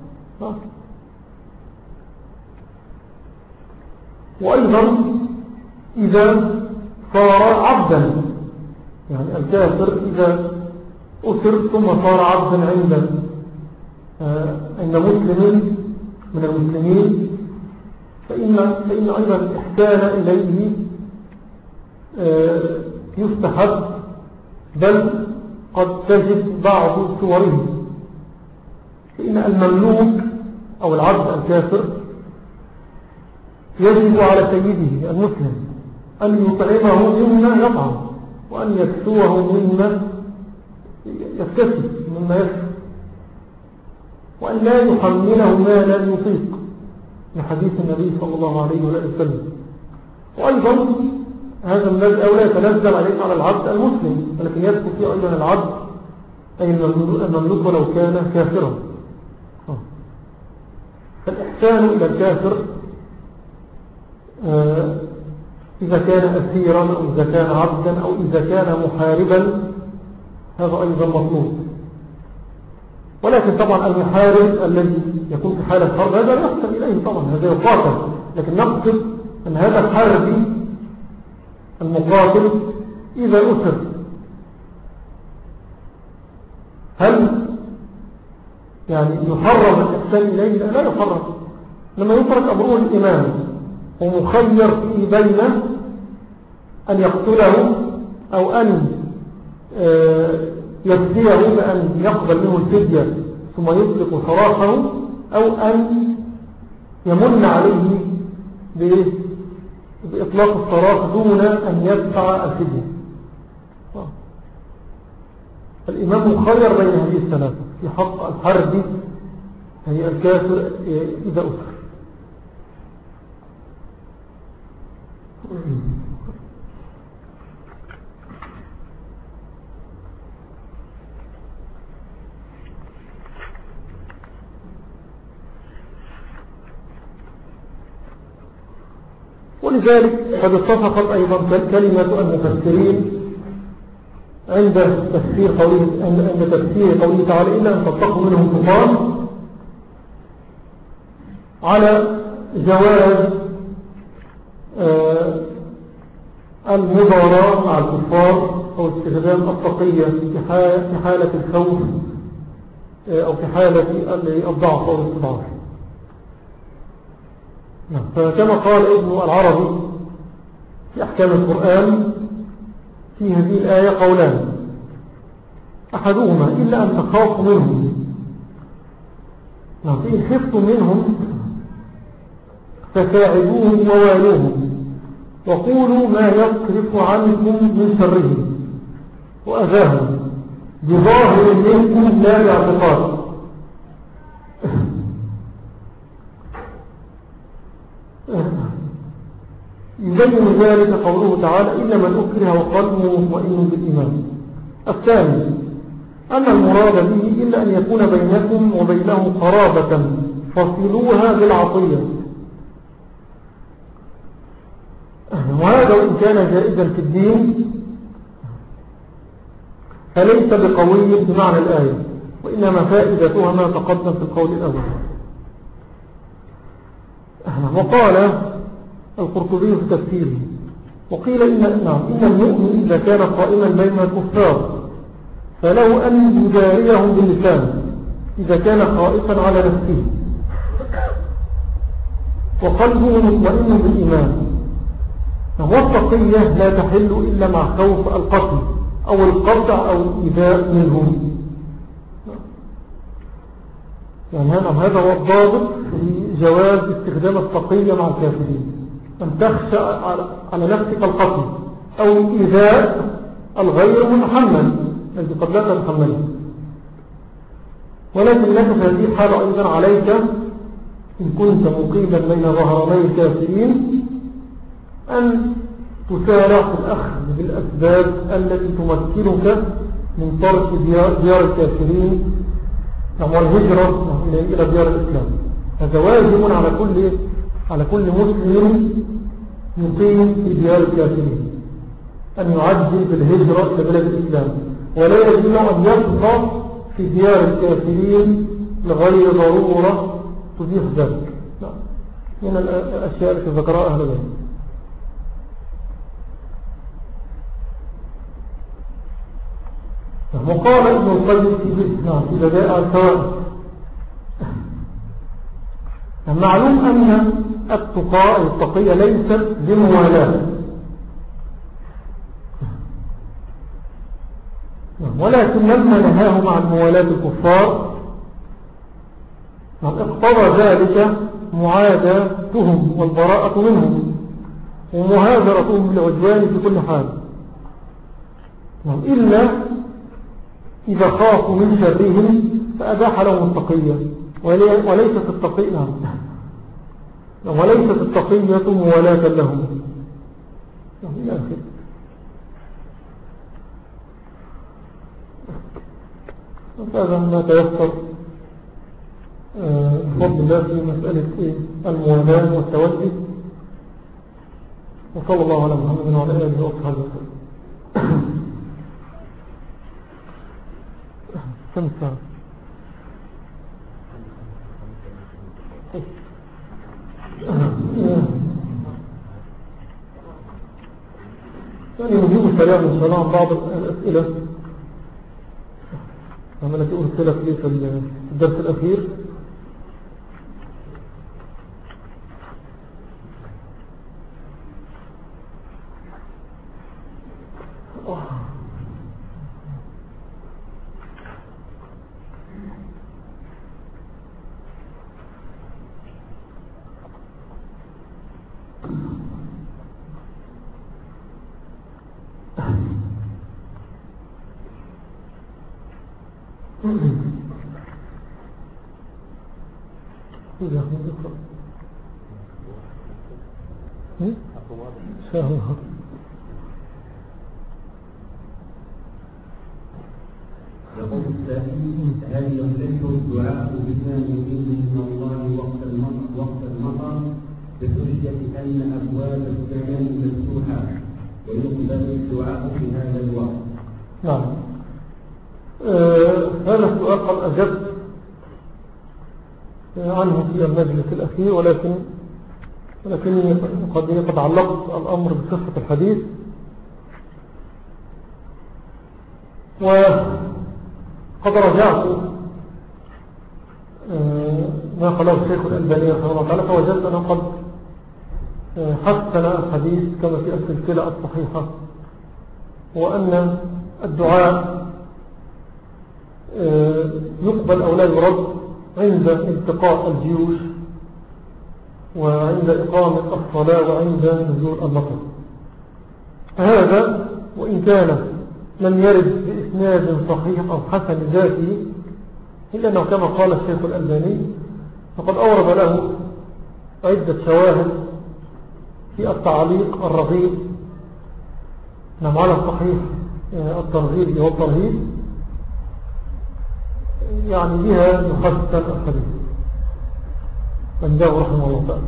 وأيضا إذا صار عبدا، يعني الكافر إذا أسر ثم صار عبدا عند عند مسلم من المسلمين، فإن, فإن أيضا الإحسان إليه يستحب، بل قد تجد بعض صوره. فإن المملوك أو العبد الكافر يجب على سيده المسلم أن يطعمه مما يطعم، وأن يكسوه مما يكتسب مما يكسب، وأن لا يحمله ما لا يطيق، من حديث النبي صلى الله عليه وسلم. وأيضا هذا من الذي أولى يتنزل عليه على العبد المسلم، ولكن يدخل فيه أيضا العبد أي المملوك ولو كان كافرا. فالإحسان إلى الكافر إذا كان أسيرا أو إذا كان عبدا أو إذا كان محاربا هذا أيضا مطلوب. ولكن طبعا المحارب الذي يكون في حالة حرب هذا يحسن إليه طبعا، هذا يقاتل، لكن نقصد أن هذا الحاربي المقاتل إذا أسر هل يعني يحرم الإحسان إليه؟ لا يحرم، لما يترك أمره الإمام ومخير فيه بين أن يقتله أو أن يفديه بأن يقبل منه الفدية ثم يطلق سراحه أو أن يمن عليه بإطلاق السراح دون أن يدفع الفدية. الإمام مخير بين هذه الثلاثة في حق الحرب هي الكافر إذا أسر. ولذلك قد اتفقت أيضا كلمة المفسرين عند تفسير قوله عند تفسير قوله تعالى إلا أن تتقوا منهم تقام على جواز آه المضاراة مع الكفار أو استخدام التقية في حالة الخوف آه أو في حالة الضعف أو الاستضعاف. فكما قال ابن العربي في أحكام القرآن في هذه الآية قولان، أحدهما إلا أن تخافوا منهم، فإن خفتم منهم فساعدوهم ووالوهم وقولوا ما يصرف عنكم من شرهم وأذاهم بظاهر منكم لا باعتقاد. يبين ذلك قوله تعالى إلا من أكره وقلبه مطمئن بالإيمان. الثاني أن المراد به إلا أن يكون بينكم وبينه قرابة فصلوها بالعطية، وهذا وإن كان جائزا في الدين فليس بقوي بمعنى الآية، وإنما فائدتها ما تقدم في القول الأول. وقال القرطبي في تفسيره وقيل إن, نعم إن المؤمن إذا كان قائما بين الكفار فلو أن يجاريهم باللسان إذا كان خائفا على نفسه وقلبه مطمئن بالإيمان. والتقية لا تحل إلا مع خوف القتل أو القطع أو الإيذاء منهم. يعني هذا هو الضابط في جواز استخدام التقية مع الكافرين، أن تخشى على نفسك القتل أو الإيذاء الغير متحمل الذي قد لا تتحمله، ولكن لك في هذه الحالة أيضا عليك إن كنت مقيما بين ظهراني الكافرين أن تسارع في الأخذ بالأسباب التي تمكنك من ترك ديار الكافرين والهجرة إلى ديار الإسلام. هذا واجب على كل على كل مسلم يقيم في ديار الكافرين أن يعجل بالهجرة إلى بلاد الإسلام، ولا يجب أن يبقى في ديار الكافرين لغير ضرورة تزيح ذلك. من الأشياء التي ذكرها أهل العلم. وقال ابن القيم في بدائع الفوائد معلوم أن التقاء التقية ليست بموالاة، ولكن لما نهاهم عن موالاة الكفار اقتضى ذلك معاداتهم والبراءة منهم ومهاجرتهم بالعدوان في كل حال، إلا إذا خافوا من شرهم فأباح لهم التقية، وليست التقية وليست التقية موالاة لهم، إلى آخره. هذا ما تيسر بفضل الله في مسألة الموالاة والتولي. وصلى الله على محمد وعلى آله وصحبه وسلم. كم ساعة؟ يعني نجيب السلام إن شاء الله عن بعض الأسئلة التي أرسلت لي في الدرس الأخير. إن شاء الله.
يقول السائل: هل يصح الدعاء بثاني من الله وقت المطر وقت المطر بحجة أن أبواب السماء مفتوحة ويقبل الدعاء في هذا الوقت؟
نعم. آه هذا السؤال قد أجبت عنه في المجلس الأخير، ولكن ولكني قد قد علقت الأمر بصفة الحديث. وقد رجعت ما قاله الشيخ الألباني رحمه الله تعالى، فوجدت أنه قد حسن الحديث كما في السلسلة الصحيحة، وأن الدعاء يقبل أو لا يرد عند التقاء الجيوش وعند إقامة الصلاة وعند نزول المطر. هذا وإن كان لم يرد بإسناد صحيح أو حسن ذاته، إلا أنه كما قال الشيخ الألباني فقد أورد له عدة شواهد في التعليق الرغيب نعم على الصحيح الترغيب والترهيب، يعني بها يحسن الحديث عنده رحمه الله تعالى.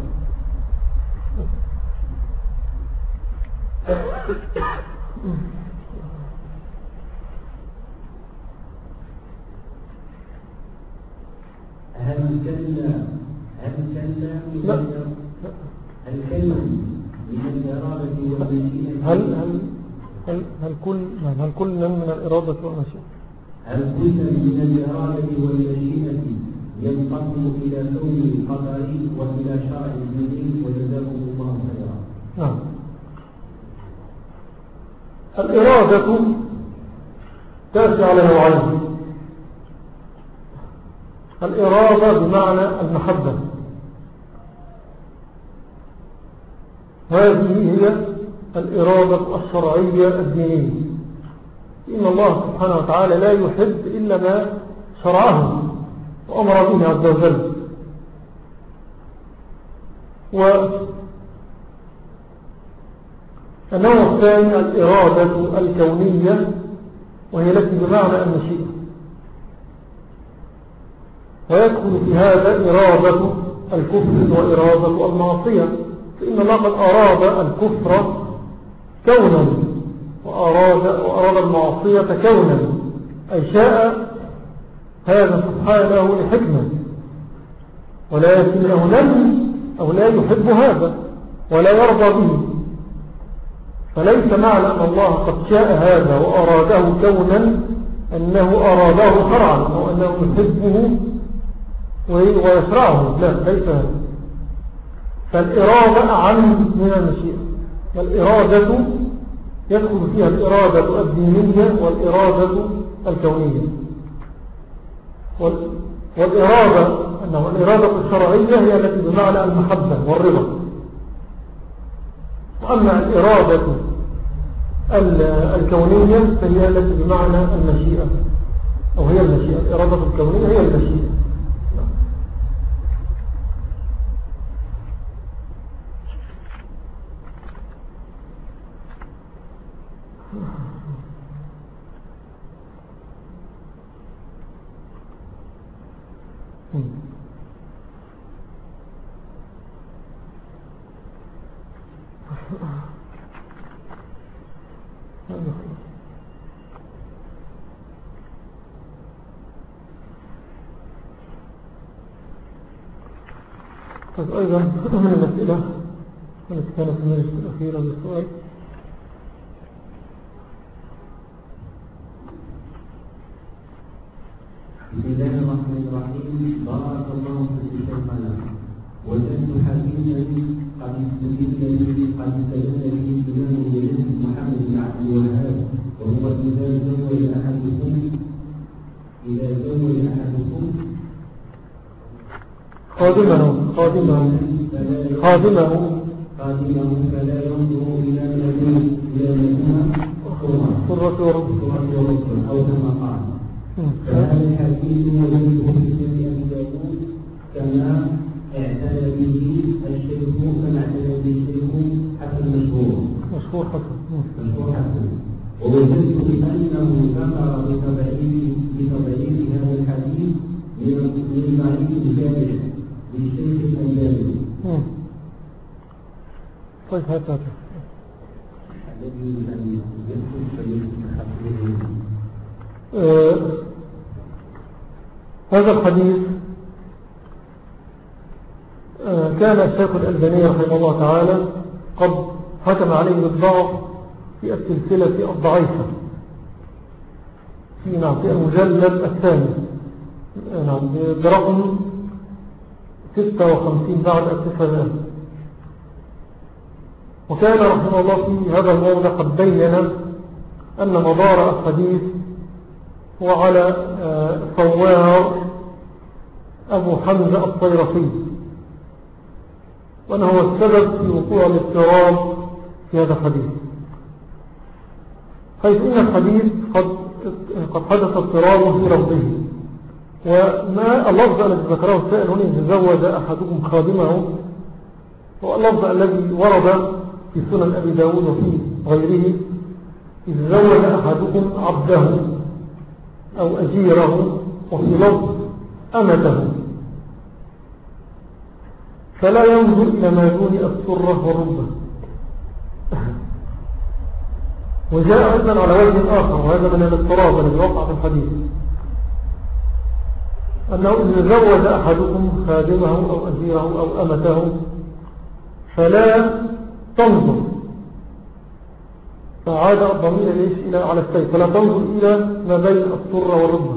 هل كلا هل كلا
لا
هل كلا من الإرادة والمشيئة
هل هل هل هل كل هل كل من الإرادة والمشيئة
هل كل من الإرادة والمشيئة ينقسم إلى كون قدري وإلى شرع ديني؟ وجزاكم الله خيرا.
نعم. الإرادة تأتي على نوعين: الإرادة بمعنى المحبة، هذه هي الإرادة الشرعية الدينية. إن الله سبحانه وتعالى لا يحب إلا ما شرعه وأمر به عز وجل. والنوع الثاني الإرادة الكونية، وهي التي بمعنى المشيئة، ويدخل في هذا إرادة الكفر وإرادة المعصية، فإن الله قد أراد الكفر كونا وأراد, وأراد المعصية كونا، أي شاء هذا سبحانه لحكمة، ولكنه لم أو لا يحب هذا ولا يرضى به. فليس معنى أن الله قد شاء هذا وأراده كونا أنه أراده شرعا أو أنه يحبه ويشرعه، لا، ليس هذا. فالإرادة أعم من المشيئة، والإرادة يدخل فيها الإرادة الدينية والإرادة الكونية. والإرادة أنه الإرادة الشرعية هي التي بمعنى المحبة والرضا، وأما الإرادة الكونية فهي التي بمعنى المشيئة، أو هي المشيئة. الإرادة الكونية هي المشيئة. طيب أيضا من الأسئلة التي كانت في المجلس الأخيرة بالسؤال
بسم الله الرحمن الرحيم. بارك الله فيك شيخنا. وجدت حديثا قد استدل به قد استدل به الإمام الجليل محمد بن عبد الوهاب، وهو إذا زوج أحدكم إذا زوج أحدكم
خادمه خادمه خادمه
خادمه فلا ينظر إلى مدينة إلى مدينة
سرة ورب
أو كما قال. فهذا الحديث وجدته في سنن أبي داود كما اعتنى به الشيخ كما اعتنى به الشيخ حسن مشهور
مشهور حسن
مشهور حسن ووجدت بأنه ذكر بتضعيف بتضعيف هذا الحديث من ضعيف الجامع للشيخ الألباني.
طيب هذا
الذي أن يدخل فيدخل
آه هذا الحديث آه كان الشيخ الألباني رحمه الله تعالى قد حكم عليه بالضعف في السلسلة الضعيفة في نعم في المجلد الثاني نعم برقم ستة وخمسين بعد التسعمائة. وكان رحمه الله في هذا الموضع قد بين أن مدار الحديث هو على صوار أبو حمزة الطيرفي، وأنه هو السبب في وقوع الاضطراب في هذا الحديث، حيث إن الحديث قد قد حدث اضطراب في لفظه. وما اللفظ الذي ذكره السائل هنا إذا زوج أحدكم خادمه هو اللفظ الذي ورد في سنن أبي داود وفي غيره: إذا زوج أحدكم عبده أو أجيره، وفي لفظ أمته، فلا ينظر إلى ما دون السرة والربة. وجاء أيضا على وجه آخر، وهذا من الاضطراب الذي وقع في الحديث، أنه إذا زوج أحدكم خادمه أو أجيره أو أمته فلا تنظر، فعاد الضمير ليش إلى على السيف، فلا تنظر إلى ما بين السرة والربة.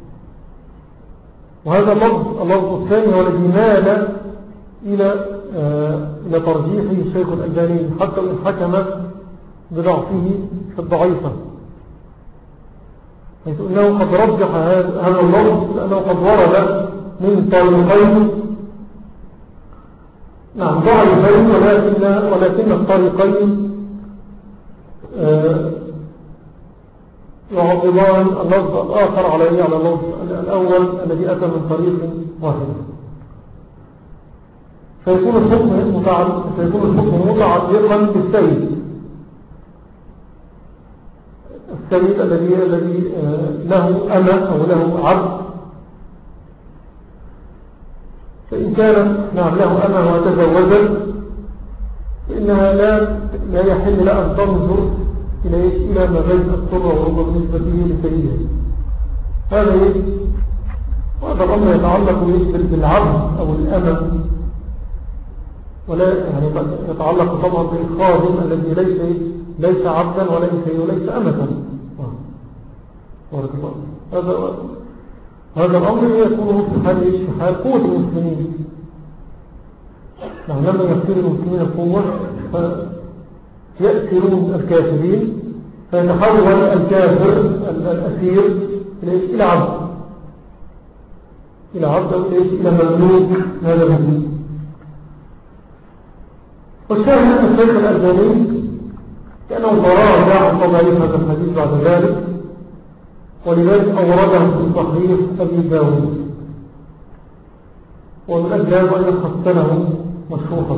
وهذا اللفظ اللفظ الثاني هو الذي مال إلى آه إلى ترجيحه الشيخ الألباني حتى إن حكم بضعفه في الضعيفة، حيث أنه قد رجح هذا اللفظ لأنه قد ورد من طريقين نعم ضعيفين، ولكن ولكن الطريقين يعضلان اللفظ الآخر على على اللفظ الأول الذي أتى من طريق واحد، فيكون الحكم متعلق فيكون الحكم متعلقا بالسيد السيد الذي الذي له أمة أو له عبد. فإن كان نعم له أمة وتزوجت فإنها لا لا يحل لها أن تنظر إلى إلى ما بين السرة والربة بالنسبة لسيدها. هذا وهذا الأمر يتعلق بالعبد أو الأمة، ولا يعني يتعلق طبعا بالخادم الذي ليس ليس عبدا وليس وليس أمة. هذا هذا الأمر يكون في حال في حال قوة المسلمين. نحن لما يفتر المسلمين القوة فيأثرون الكافرين، فيتحول الكافر الأسير إلى عبد إلى عبد أو إلى مملوك هذا المسلم. والشاهد أن الشيخ الألباني كأنه تراجع عن تضعيف هذا الحديث بعد ذلك، ولذلك أورده في صحيح أبي داود، ومن أجل هذا أن حسنه مشروحا.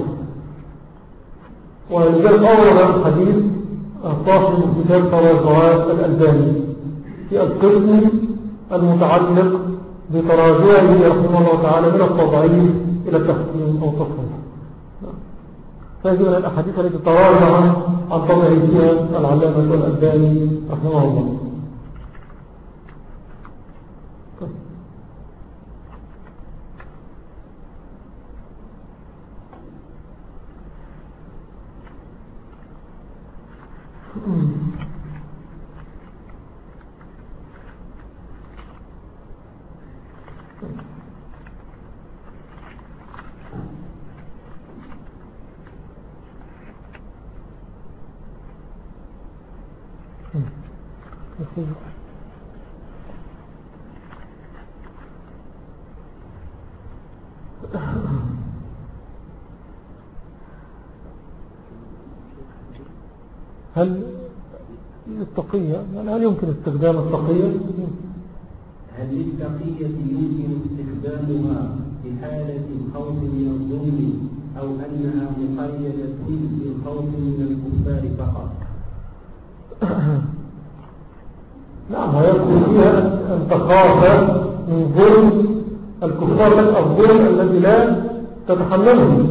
ولذلك أورد الحديث صاحب كتاب تراجعات الألباني في القسم المتعلق بتراجعه رحمه الله تعالى من التضعيف إلى التحسين أو التصحيح. فهذه من الأحاديث التي تراجع عن تضعيفها العلامة الألباني رحمه الله. هل التقية يعني هل يمكن استخدام التقية؟
هل للتقية يمكن استخدامها في حالة الخوف من الظلم أو أنها مقيدة بالخوف من الكفار فقط؟
نعم، ويكون فيها أن تخاف من ظلم الكفار لك الظلم الذي لا تتحمله.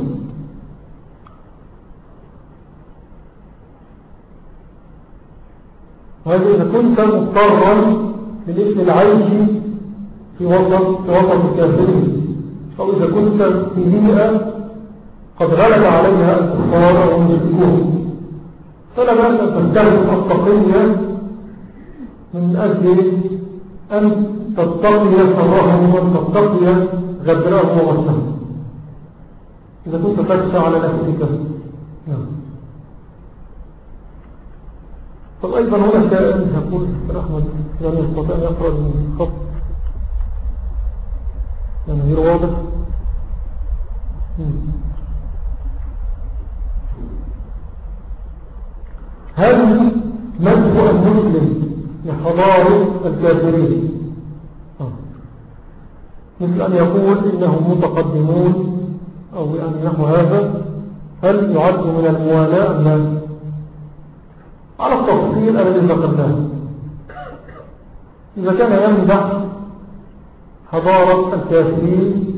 وهذا إذا كنت مضطرا للإثم العيش في وسط في وسط الكافرين، أو إذا كنت في بيئة قد غلب عليها الكفار أو المشركون، فلا بأس أن تستخدم التقية من أجل أن تتقي شرهم وأن تتقي غدرهم وغشهم إذا كنت تخشى على نفسك. نعم. طب أيضا هنا سائل يقول أحمد يعني يستطيع أن يقرأ من الخط يعني غير واضح. هل مدح المسلم لحضارة الكافرين مثل أن يقول إنهم متقدمون أو يعني نحو هذا، هل يعد من الموالاة أم لا؟ على التفصيل الذي ذكرناه، إذا كان يمدح حضارة الكافرين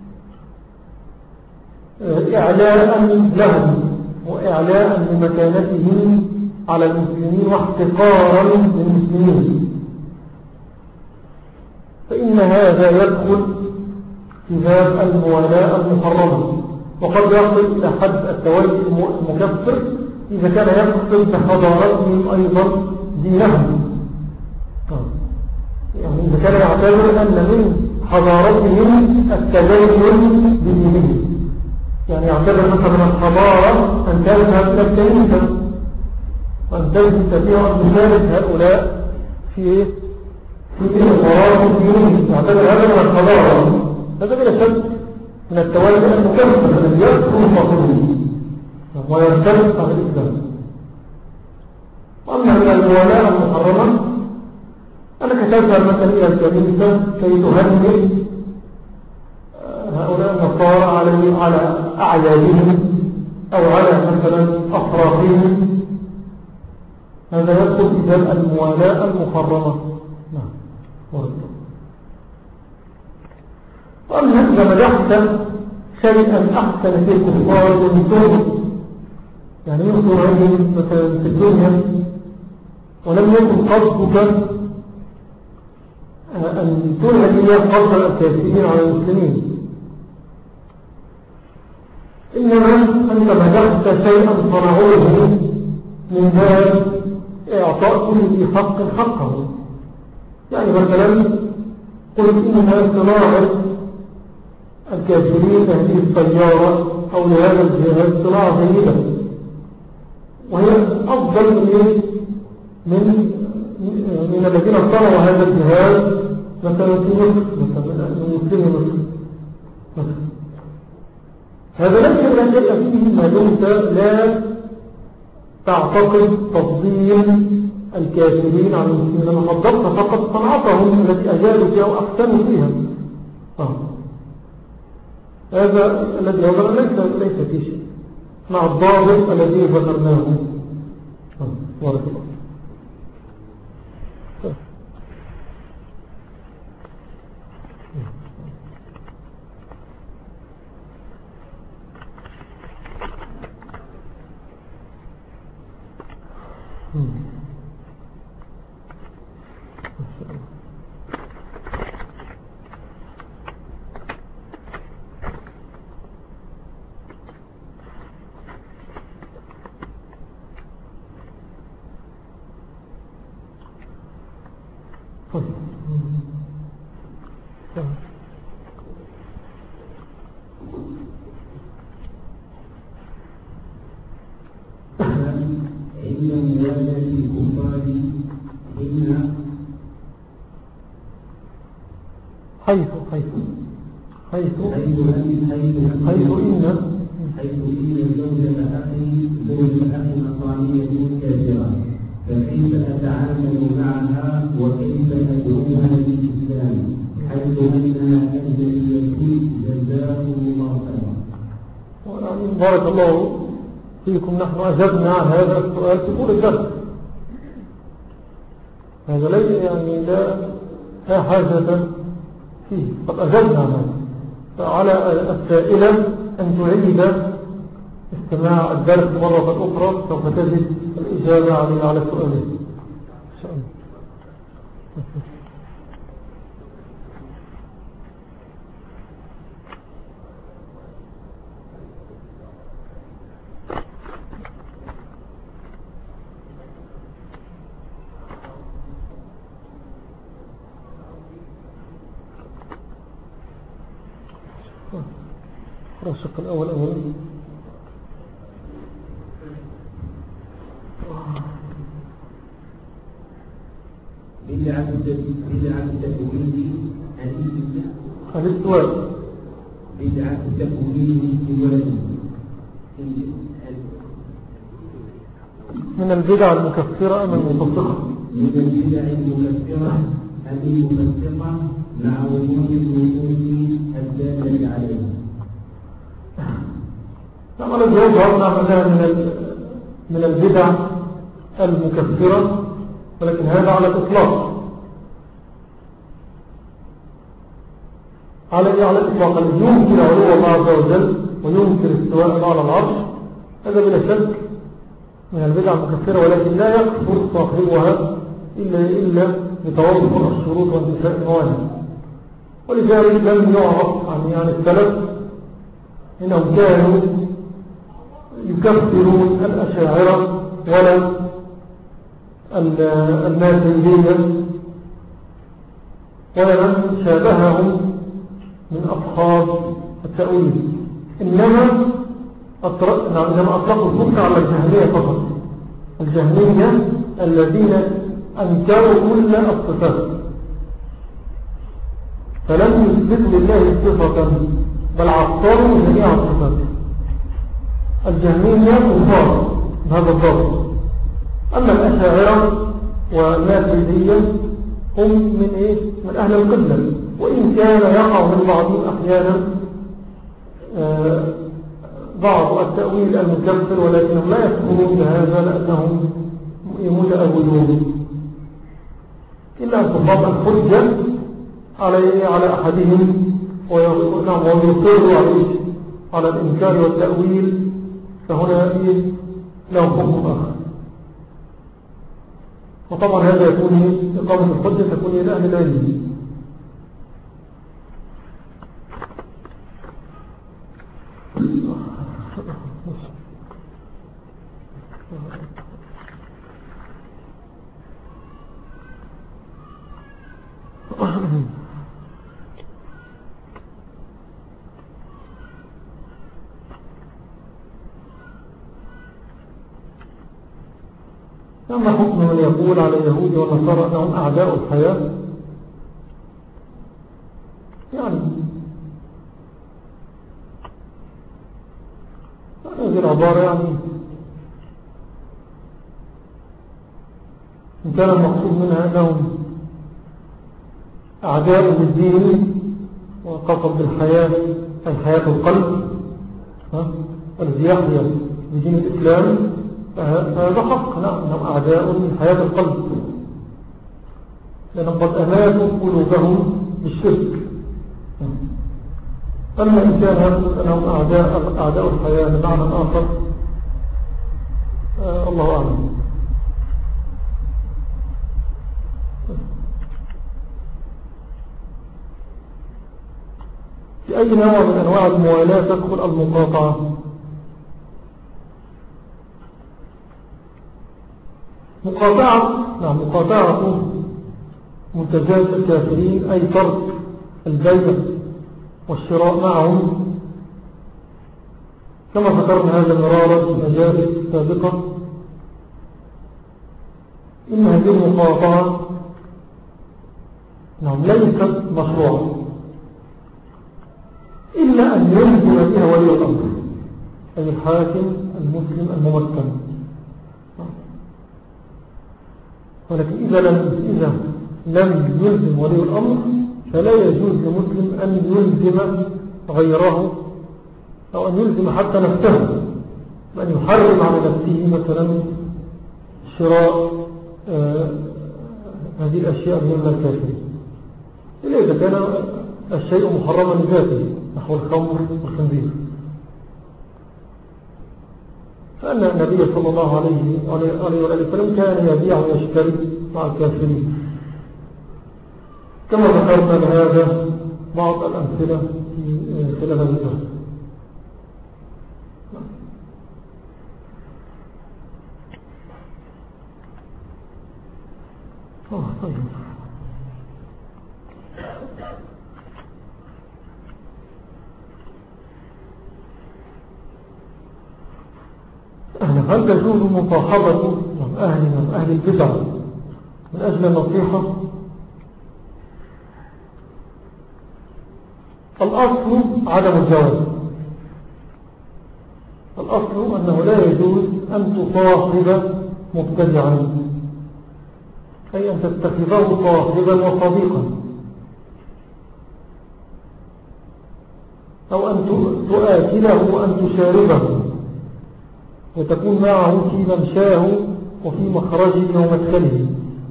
إعلاء لهم وإعلاء لمكانتهم على المسلمين واحتقارا للمسلمين، فإن هذا يدخل في باب الموالاة المحرمة، وقد يصل إلى حد التولي المكفر إذا كان يقصد بحضارتهم أيضا دينهم، يعني إذا كان يعتبر أن من حضارتهم التدين بدينهم، يعني يعتبر مثلا الحضارة أن تذهب إلى الكنيسة وأن تستطيع أن تشارك هؤلاء في في إقرار دينهم، يعتبر هذا من الحضارة. هذا بلا شك من التولي المكفر الذي يدخل فضله ويرتبط على الإسلام. وأما من الموالاة المحرمة أنك تذهب مثلا إلى الكنيسة كي تهنئ هؤلاء النصارى على على أعيادهم أو على مثلا أفراحهم، هذا يدخل في باب الموالاة المحرمة. نعم. وأما إذا مدحت شيئا أحسن في الكفار من دون يعني يخطر عليهم مثلا في الدنيا ولم يكن قصدك أن تنهي هي فضل الكافرين على المسلمين، إنما أنت مدحت شيئا صنعوه من باب إعطاء كل ذي حق حقه. يعني مثلا قلت إنها صناعة الكافرين هذه السيارة أو لهذا الجهاز صناعة جيدة، وهي أفضل من من من الذين صنعوا هذا الجهاز مثلا في مصر مثلا من مسلم مصر. هذا ليس لا شيء فيه ما دمت لا تعتقد تفضيل الكافرين على المسلمين، لما فضلت فقط صنعتهم التي أجادوا فيها وأحسنوا فيها. آه. هذا الذي يظهر ليس ليس في شيء مع الضابط الذي ذكرناه. آه. بارك الله.
علم موالاة الكفار إن
حيث حيث حيث
حيث حيث
حيث إن
حيث إن زوجة أخي زوجة أخي نصرانية كافرة فكيف أتعامل معها وكيف أدعوها للإسلام حيث أنها أجنبية جزاكم الله خيرا.
بارك الله فيكم. نحن أجبنا عن هذا السؤال في طول الدرس. هذا ليس يعني لا لا حاجة فيه، قد أجبنا عنه. فعلى السائلة أن تعيد استماع الدرس مرة أخرى سوف تجد الإجابة على على السؤال. إن شاء الله. الشق الأول أولا.
بدعة بدعة تكوين
الاستواء.
بدعة تكوين الولد
من البدع المكفرة أم المفسقة؟
من البدع المكفرة أم المفسقة مع وجود النصوص الدالة عليها.
نعم الجواب عرضنا مثلا من من البدع المكفرة، ولكن هذا على الإطلاق. على إيه على الإطلاق؟ الذي ينكر علو الله عز وجل وينكر استواء على العرش هذا بلا شك من البدع المكفرة، ولكن لا يكفر صاحبها إلا إلا بتوافر الشروط وانتفاء الموانع. ولذلك لم يعرف عن يعني السلف إنهم كانوا يكفرون الأشاعرة ولا الماتريدية ولا من شابههم من أصحاب التأويل، إنما إنما أطلقوا الكفر على الجهمية فقط. الجهمية الذين أنكروا كل الصفات فلم يثبتوا لله صفة بل عطلوا جميع الصفات. الجهمية كفار بهذا الضبط. أما الأشاعرة والماتريدية هم من إيه؟ من أهل القبلة، وإن كان يقع من بعضهم أحيانا آه بعض التأويل المكفر، ولكنهم لا يكفرون بهذا لأنهم متأولون، إلا أن تضاف الحجة على على أحدهم ويصروا عليه على الإنكار والتأويل، فهنا له حكم آخر. وطبعا هذا يكون إقامة الحجة تكون إلى أهل العلم. أما حكم من يقول على اليهود والنصارى أنهم أعداء الحياة، يعني هذه العبارة يعني إن كان المقصود منها أنهم أعداء للدين وقصد بالحياة أي حياة القلب الذي يحيا بدين الإسلام، فهذا حق. نعم أنهم أعداء من حياة القلب، لأنهم قد أماتوا قلوبهم بالشرك. أما إن كان يقول أنهم أعداء, أعداء الحياة بمعنى آخر آه الله أعلم. في أي نوع من أنواع الموالاة تدخل المقاطعة؟ مقاطعة نعم مقاطعة منتجات الكافرين، أي ترك البيع والشراء معهم، كما ذكرنا هذا مرارا في المجالس السابقة. إن هذه المقاطعة نعم ليست مشروعة إلا أن يلزم بها ولي الأمر، أي الحاكم المسلم الممكن. ولكن إذا لم, إذا لم يلزم ولي الأمر فلا يجوز لمسلم أن يلزم غيره أو أن يلزم حتى نفسه، بأن يحرم على نفسه مثلا شراء آه هذه الأشياء من الكافرين، إلا إذا كان الشيء محرما لذاته نحو الخمر والخنزير. فأن النبي صلى الله عليه وآله وسلم كان يبيع ويشتري مع الكافرين، كما ذكرنا لهذا بعض الأمثلة في خلال هذا الدرس. آه طيب. هل تجوز مصاحبة أهلنا أهل البدع من أجل النصيحة؟ الأصل عدم الجواز. الأصل أنه لا يجوز أن تصاحب مبتدعا، أي أن تتخذه صاحبا وصديقا، أو أن تؤكله وأن تشاربه وتكون معه في ممشاه وفي مخرجه ومدخله،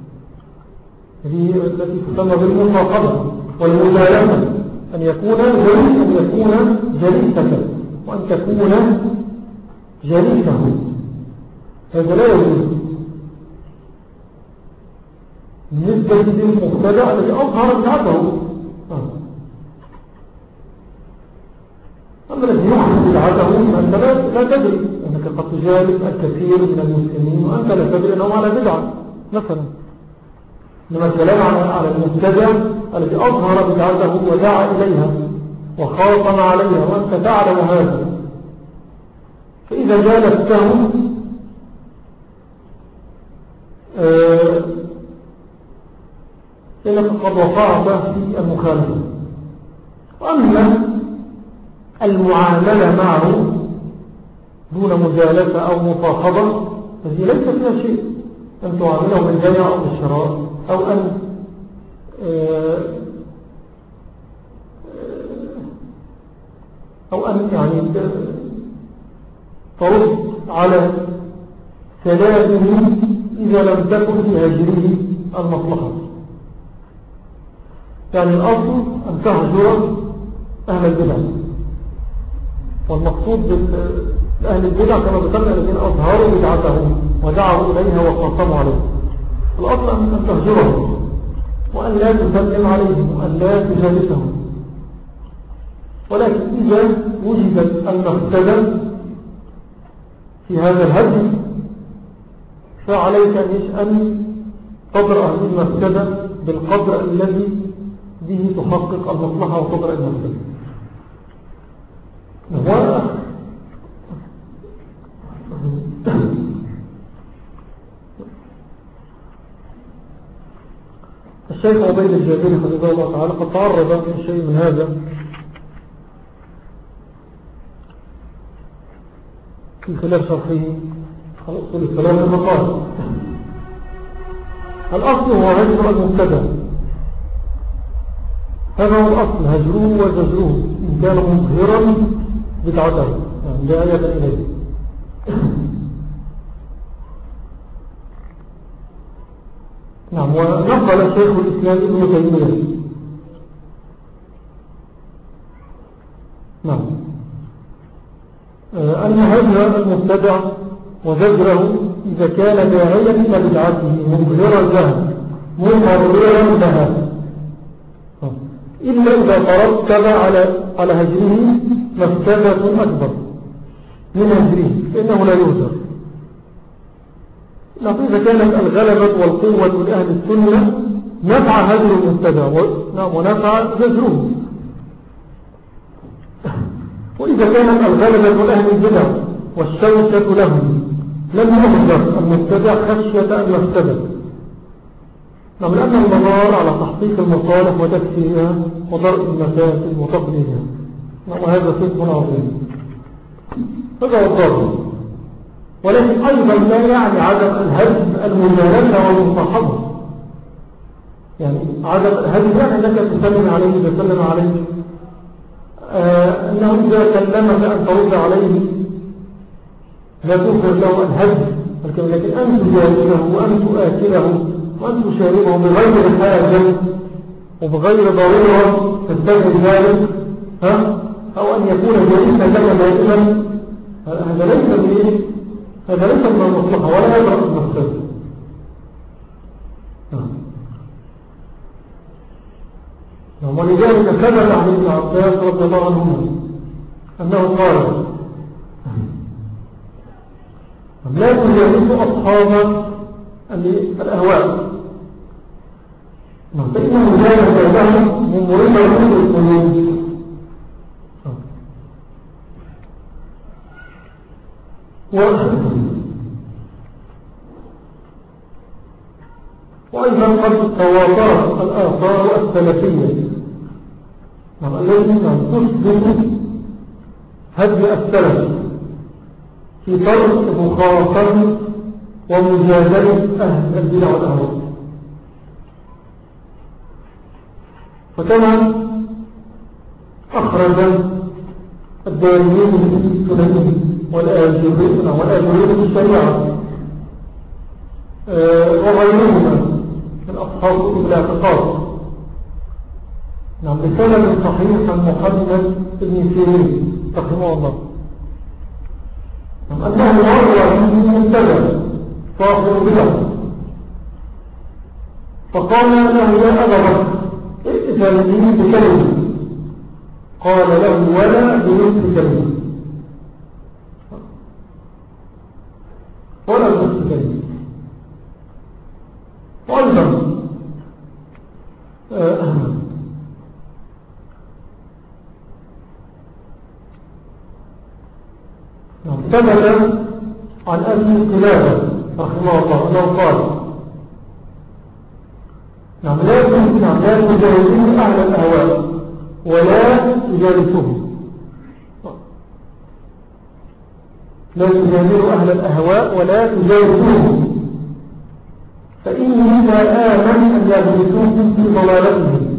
هذه التي تسمى بالمصاحبة والمجالسة، أن يكون أن يكون جليسك وأن تكون جليسه، هذا لا يجوز بالنسبة للمبتدع الذي أظهر بدعته. أما الذي يحدث بدعته أنت لا تدري أنك قد تجالس الكثير من المسلمين وأنت لا تدري أنهم على بدعة مثلا. إنما الكلام على المبتدع الذي أظهر بدعته ودعا إليها وخاصم عليها وأنت تعلم هذا، فإذا جالسته آه إنك قد وقعت في المخالفة. وأما المعاملة معه دون مجالسة أو مصاحبة فهي ليس فيها شيء، أن تعامله بالبيع أو بالشراء، أو أن أو أن يعني ترد على سلامه إذا لم تكن في هجره المصلحة. يعني الأصل أن تهجر أهل البدع، والمقصود بأهل البدع كما ذكرنا الذين أظهروا بدعتهم ودعوا إليها وخاصموا عليها. الأصل أن تهجرهم وأن لا تسلم عليهم وأن لا تجالسهم. ولكن إذا وجدت المفسدة في هذا الهجر فعليك أن تضرأ هذه المفسدة بالقدر الذي به تحقق المصلحة وتضرأ المفسدة. الشيخ عبيد الجابري حفظه الله تعالى قد تعرض من شيء من هذا في خلال شرحه على أصول الكلام المقال. الأصل هو هجر المبتدع، هذا هو الأصل، هجروه وزجروه إن كان مظهرا بدعته يعني لا يد إليه. نعم. ونقل شيخ الإسلام ابن تيمية نعم أن هجر المبتدع وزجره إذا كان داعيا إلى بدعته مظهر الجهل مقررا لها، إلا إذا ترتب على على هجره مفسدة أكبر من هجره فإنه لا يهجر. إذا كانت الغلبة والقوة لأهل السنة نفع هجر المبتدع ونفع زجره. وإذا كانت الغلبة لأهل البدع والشوكة لهم لم يهجر المبتدع خشية أن يفتدى، نعم، لأن المدار على تحقيق المصالح وتكفيرها وضرء المفاسد وتقليلها، نعم، وهذا صدق عظيم. هذا هو الضرر. ولكن أيضا لا يعني عدم الهدم المجالسة والمصاحبة، يعني عدم الهدم يعني أنك تسلم عليه تسلم عليه آه أنه إذا كلمك أن ترد عليه لا تغفر له الهدم، لكن أن تجالسه وأن تؤكله وأن تشاربه بغير حاجة وبغير ضرورة تستجد ذلك، ها؟ أو أن يكون جليسا لك دائما، هذا ليس من هذا ليس من المصلحة ولا يدرك المقصد. ولذلك ثبت عن ابن عباس رضي الله عنه أنه قال لا تجالس أصحاب الأهواء فإنه جالس لهم من مريد القلوب. وأيضا قد تواترت الآثار السلفية التي تثبت هدي السلف في طرق مخاطبة ومجادلة أهل البدع والأهواء. فكما أخرج الدارمي في سننه والآجرين في الشريعة وغيرهما من أصحاب الاعتقاد، نعم، بسند صحيح عن محمد بن سيرين رحمه الله أنه مر به مبتدع صاحب البدع فقال له يا أبا بكر ائت لي بكلمة، قال له ولا بنصف كلمة ولا بنصف كلمة. وأيضا ثبت عن أبي قلابة رحمه الله أنه قال نعم لا تجالسون أهل الأهواء ولا تجالسوهم، لا تجالسوا أهل الأهواء ولا تجالسوهم فإني لا آمن أن يجلسوكم في ضلالتهم.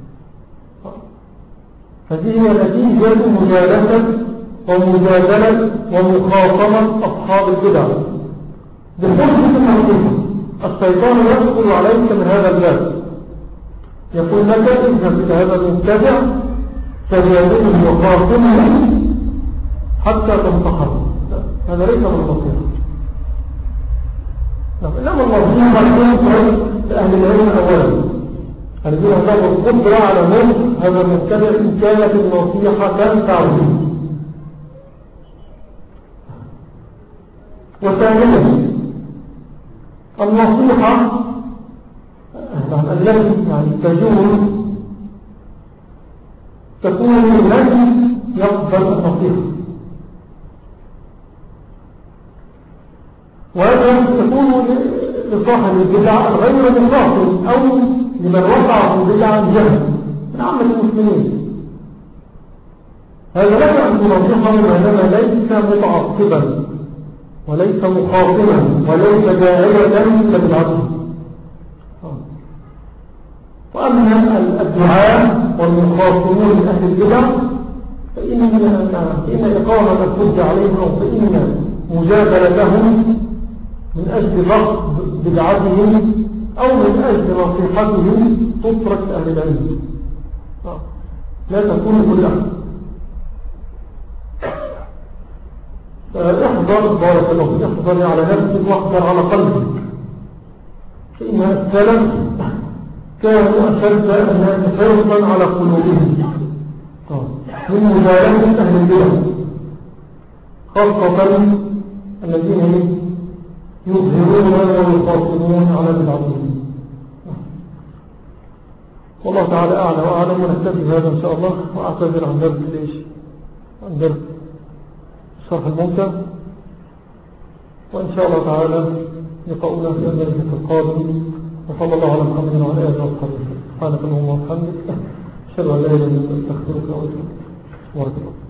هذه هي نتيجة مجالسة ومجادلة ومخاصمة أصحاب البدع بحجة الحقيقة. الشيطان يدخل عليك من هذا الباب يقول لك اذهب إلى هذا المبتدع فليدعه وخاصمه حتى تنتحر، هذا ليس من النصيحة. إنما النصيحة تنصر لأهل العلم أولا الذين لهم القدرة على موت هذا المبتدع إن كانت النصيحة تنفعه. وثانيا النصيحة التي يعني تجوز تكون لمن يقبل النصيحة، وهذا تكون لصاحب البدع غير مخاطب أو لمن وقع في بدع جهل من عامة المسلمين. هذا لا يعني نصيحة وإنما ليس متعصبا وليس مخاطبا وليس داعية لبدعته. وأما الدعاء والمخاطبون من أهل البدع فإن إقامة الحج عليهم أو فإن مجادلتهم من أجل رفض بدعتهم أو من أجل نصيحتهم تترك أهل العلم، لا تكون كلها. احضر بارك الله فيك، احضر على نفسك واحضر على قلبك، فإن السلف كانوا أشد الناس حرصا على قلوبهم من مجالسة أهل البدع، خاصة الذين يظهرون ويخاطبون على بدعتهم. والله تعالى أعلى وأعلم، ونكتفي بهذا إن شاء الله، وأعتذر عن درس ليش عن درس الشرح الممتع، وإن شاء الله تعالى لقاؤنا في الدرس القادم. وصلى الله على محمد وعلى آله وصحبه. سبحانك اللهم وبحمدك، أشهد أن لا إله إلا أنت، أستغفرك وأتوب إليك.